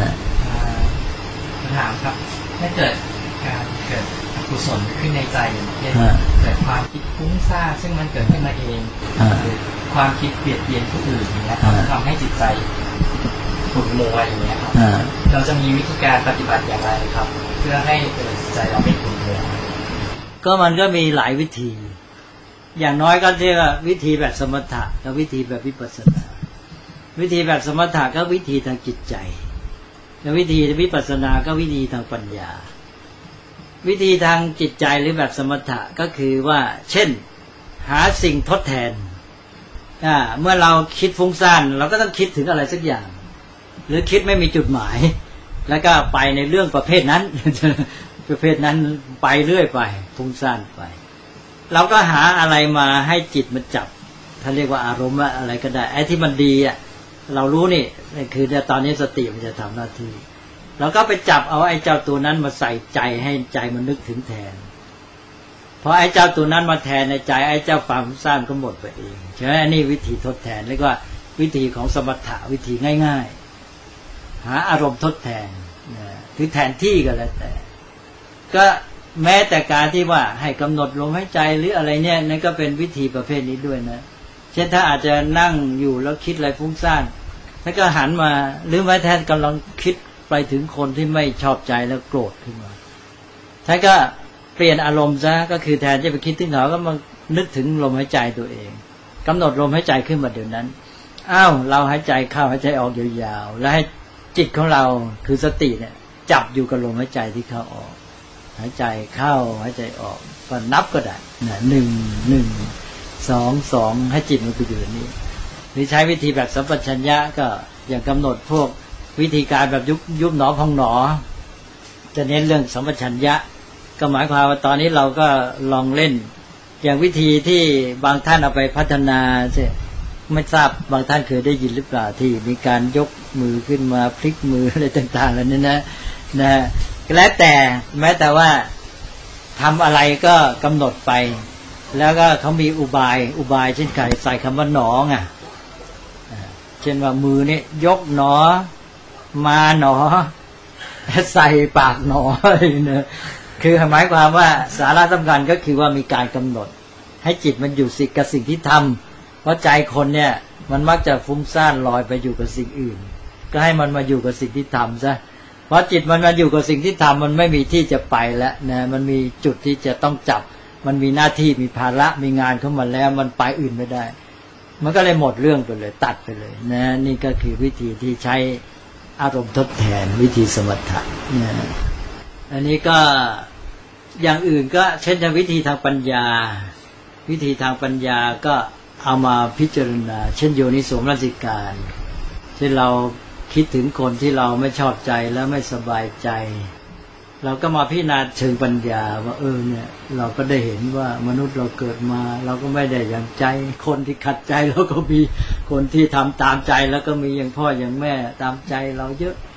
ถามครับถ้าเกิดการเกิดอกุศลขึ้นในใจเกิดความคิดฟุ้งซ่านซึ่งมันเกิดขึ้นมาเองหรือความคิดเบียดเบียนผู้อื่นอย่างเงี้ยทำให้จิตใจขุ่นมัวอย่างเงี้ยครับเราจะมีวิธีการปฏิบัติอย่างไรครับเพื่อให้จิตใจเราไม่ขุ่นมัวก็มันก็มีหลายวิธีอย่างน้อยก็เรียกว่าวิธีแบบสมถะกับวิธีแบบวิปัสสนาวิธีแบบสมถะก็วิธีทางจิตใจแล้ววิธีวิปัสสนาก็วิธีทางปัญญาวิธีทางจิตใจหรือแบบสมถะก็คือว่าเช่นหาสิ่งทดแทนอ่าเมื่อเราคิดฟุ้งซ่านเราก็ต้องคิดถึงอะไรสักอย่างหรือคิดไม่มีจุดหมายแล้วก็ไปในเรื่องประเภทนั้นประเภทนั้นไปเรื่อยไปฟุ้งซ่านไปเราก็หาอะไรมาให้จิตมันจับถ้าเรียกว่าอารมณ์อะไรก็ได้ไอ้ที่มันดีอ่ะเรารู้นี่คือตอนนี้สติมันจะทำหน้าที่เราก็ไปจับเอาไอ้เจ้าตัวนั้นมาใส่ใจให้ใจมันนึกถึงแทนพอไอ้เจ้าตัวนั้นมาแทนในใจไอ้เจ้าความฟุ้งซ่านก็หมดไปเองใช่ไหมนี่วิธีทดแทนเรียกว่าวิธีของสมถะวิธีง่ายๆหาอารมณ์ทดแทนคือแทนที่ก็แล้วแต่ก็แม้แต่การที่ว่าให้กำหนดลมหายใจหรืออะไรเนี่ยนั่นก็เป็นวิธีประเภทนี้ด้วยนะเช่นถ้าอาจจะนั่งอยู่แล้วคิดอะไรฟุ้งซ่านถ้าก็หันมาหรือแม้แทนกำลังคิดไปถึงคนที่ไม่ชอบใจแล้วโกรธขึ้นมาท่านก็เปลี่ยนอารมณ์ซะก็คือแทนจะไปคิดถึงเขาก็มานึกถึงลมหายใจตัวเองกำหนดลมหายใจขึ้นมาเดี๋ยวนั้นอ้าวเราหายใจเข้าหายใจออกยาวๆแล้วให้จิตของเราคือสติเนี่ยจับอยู่กับลมหายใจที่เข้าออกหายใจเข้าหายใจออกก็นับก็ได้นะหนึ่งหนึ่งสองสองให้จิตมันไปอยู่นี้หรือใช้วิธีแบบสัมปชัญญะก็อย่างกำหนดพวกวิธีการแบบยุบยุบหนอพองหนอจะเน้นเรื่องสัมปชัญญะก็หมายความว่าตอนนี้เราก็ลองเล่นอย่างวิธีที่บางท่านเอาไปพัฒนาใช่ไม่ทราบบางท่านเคยได้ยินหรือเปล่าที่มีการยกมือขึ้นมาพลิกมืออะไรต่างๆแล้วนี่นะนะแล้วแต่แม้แต่ว่าทำอะไรก็กำหนดไปแล้วก็เขามีอุบายอุบายเช่นใครใส่คำว่าหนอไงเช่นว่ามือนี่ยกหนอมาหนอใส่ปากหนอเนี่ยคือหมายความว่าสาระสำคัญก็คือว่ามีการกำหนดให้จิตมันอยู่สิกับสิ่งที่ทำเพราะใจคนเนี่ยมันมักจะฟุ้งซ่านลอยไปอยู่กับสิ่งอื่นก็ให้มันมาอยู่กับสิ่งที่ทำซะเพราะจิตมันมาอยู่กับสิ่งที่ทำมันไม่มีที่จะไปแล้วนะมันมีจุดที่จะต้องจับมันมีหน้าที่มีภาระมีงานเข้ามาแล้วมันไปอื่นไม่ได้มันก็เลยหมดเรื่องไปเลยตัดไปเลยนะนี่ก็คือวิธีที่ใช้อารมณ์ทดแทนวิธีสมถะนะอันนี้ก็อย่างอื่นก็เช่นวิธีทางปัญญาวิธีทางปัญญาก็เอามาพิจารณาเช่นโยนิโสมนสิการเช่นเราคิดถึงคนที่เราไม่ชอบใจแล้วไม่สบายใจเราก็มาพิจารณาเชิงปัญญาว่าเออเนี่ยเราก็ได้เห็นว่ามนุษย์เราเกิดมาเราก็ไม่ได้อย่างใจคนที่ขัดใจเราก็มีคนที่ทำตามใจแล้วก็มีอย่างพ่ออย่างแม่ตามใจเราเยอะ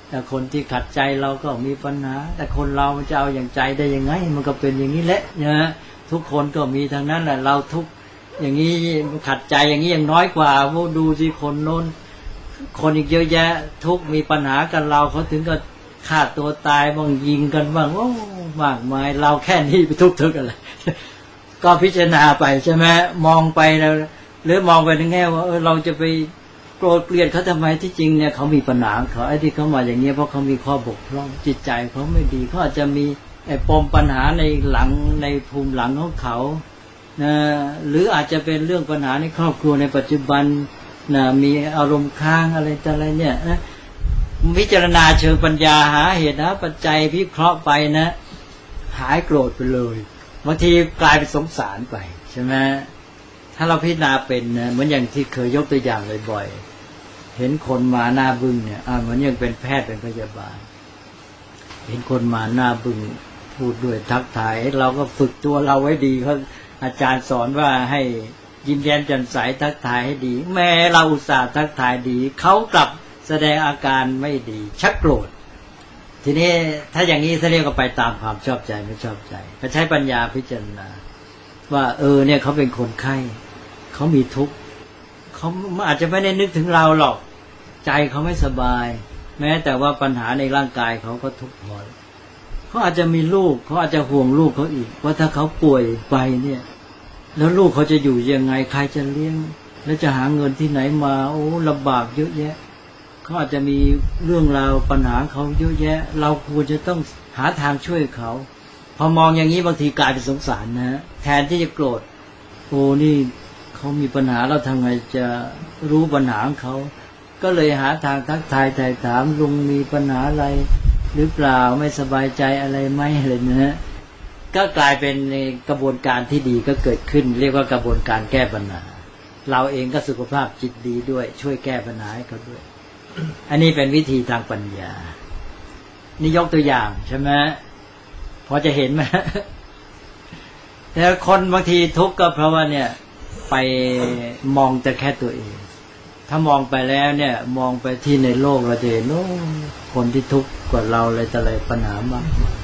แต่คนที่ขัดใจเราก็มีปัญหาแต่คนเรามันจะเอาอย่างใจได้ยังไงมันก็เป็นอย่างนี้แหละนะทุกคนก็มีทางนั้นแหละเราทุกอย่างนี้ขัดใจอย่างนี้ยังน้อยกว่าพวกดูสิคนโน้นคนอีกเยอะแยะทุกมีปัญหากันเราเขาถึงก็ฆ่าตัวตายบ้างยิงกันบ้างโอ้มากมายเราแค่นี้ไปทุกข์ทึกอะไรก็พิจารณาไปใช่ไหมมองไปแล้วหรือมองไปในแง่ว่าเออเราจะไปโกรธเกลียดเขาทำไมที่จริงเนี่ยเขามีปัญหาเขาไอ้ที่เขามาอย่างเงี้ยเพราะเขามีข้อบกพร่องจิตใจเขาไม่ดีเขาอาจจะมีไอ้ปมปัญหาในหลังในภูมิหลังของเขานะหรืออาจจะเป็นเรื่องปัญหาในครอบครัวในปัจจุบันนะมีอารมณ์ค้างอะไรต่ออะไรเนี่ยนะพิจารณาเชิงปัญญาหาเหตุหาปัจจัยพิเคราะห์ไปนะหายโกรธไปเลยบางทีกลายเป็นสงสารไปใช่ไหมถ้าเราพิจารณาเป็นนะเหมือนอย่างที่เคยยกตัวอย่างบ่อยๆเห็นคนมาหน้าบึ้งเนี่ยอ่าเหมือนยังเป็นแพทย์เป็นพยาบาลเห็นคนมาหน้าบึ้งพูดด้วยทักทายเราก็ฝึกตัวเราไว้ดีเขาอาจารย์สอนว่าให้ยิ้มแย้มแจ่มใสทักทายให้ดีแม้เราอุตส่าห์ทักทายดีเขากลับแสดงอาการไม่ดีชักโกรธทีนี้ถ้าอย่างนี้เรียกว่าไปตามความชอบใจไม่ชอบใจก็ใช้ปัญญาพิจารณาว่าเออเนี่ยเขาเป็นคนไข้เขามีทุกข์เขาอาจจะไม่ได้นึกถึงเราหรอกใจเขาไม่สบายแม้แต่ว่าปัญหาในร่างกายเขาก็ทุกข์พอเขาอาจจะมีลูกเขาอาจจะห่วงลูกเขาอีกว่าถ้าเขาป่วยไปเนี่ยแล้วลูกเขาจะอยู่ยังไงใครจะเลี้ยงแล้วจะหาเงินที่ไหนมาโอ้ลำบากเยอะแยะเขาอาจจะมีเรื่องราวปัญหาเขาเยอะแยะเราควรจะต้องหาทางช่วยเขาพอมองอย่างนี้บางทีกลายเป็นสงสารนะแทนที่จะโกรธโอ้นี่เขามีปัญหาเราทำไงจะรู้ปัญหาของเขาก็เลยหาทางทักทายไถ่ถามลุงมีปัญหาอะไรหรือเปล่าไม่สบายใจอะไรไหมอะไรนะฮะก็กลายเป็นกระบวนการที่ดีก็เกิดขึ้นเรียกว่ากระบวนการแก้ปัญหาเราเองก็สุขภาพจิตดีด้วยช่วยแก้ปัญหาให้เขาด้วยอันนี้เป็นวิธีทางปัญญานี่ยกตัวอย่างใช่ไหมพอจะเห็นไหมแต่คนบางทีทุกข์ก็เพราะว่าเนี่ยไปมองแต่แค่ตัวเองถ้ามองไปแล้วเนี่ยมองไปที่ในโลกเราจะเห็นโอ้คนที่ทุกข์กว่าเราอะไรแต่อะไรปัญหามาก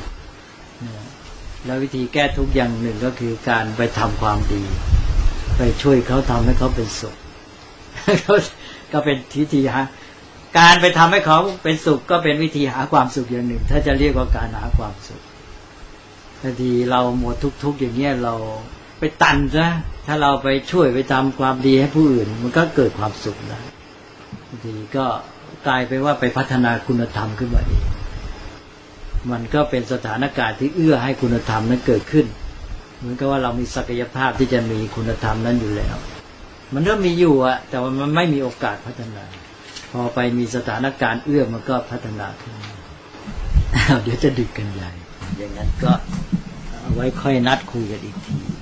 แล้ววิธีแก้ทุกข์อย่างหนึ่งก็คือการไปทำความดีไปช่วยเขาทำให้เขาเป็นสุขก็เป็นวิธีหาการไปทำให้เขาเป็นสุขก็เป็นวิธีหาความสุขอย่างหนึ่งถ้าจะเรียกว่าการหาความสุขบางทีเราหมดทุกข์อย่างเงี้ยเราไปตันซะถ้าเราไปช่วยไปทำความดีให้ผู้อื่นมันก็เกิดความสุขได้บางทีก็กลายไปว่าไปพัฒนาคุณธรรมขึ้นมาเองมันก็เป็นสถานการณ์ที่เอื้อให้คุณธรรมนั้นเกิดขึ้นเหมือนกับว่าเรามีศักยภาพที่จะมีคุณธรรมนั้นอยู่แล้วมันก็มีอยู่อะแต่ว่ามันไม่มีโอกาสพัฒนาพอไปมีสถานการณ์เอื้อมันก็พัฒนาขึ้นเดี๋ยวจะดึกกันใหญ่อย่างนั้นก็เอาไว้ค่อยนัดคุยกันอีกที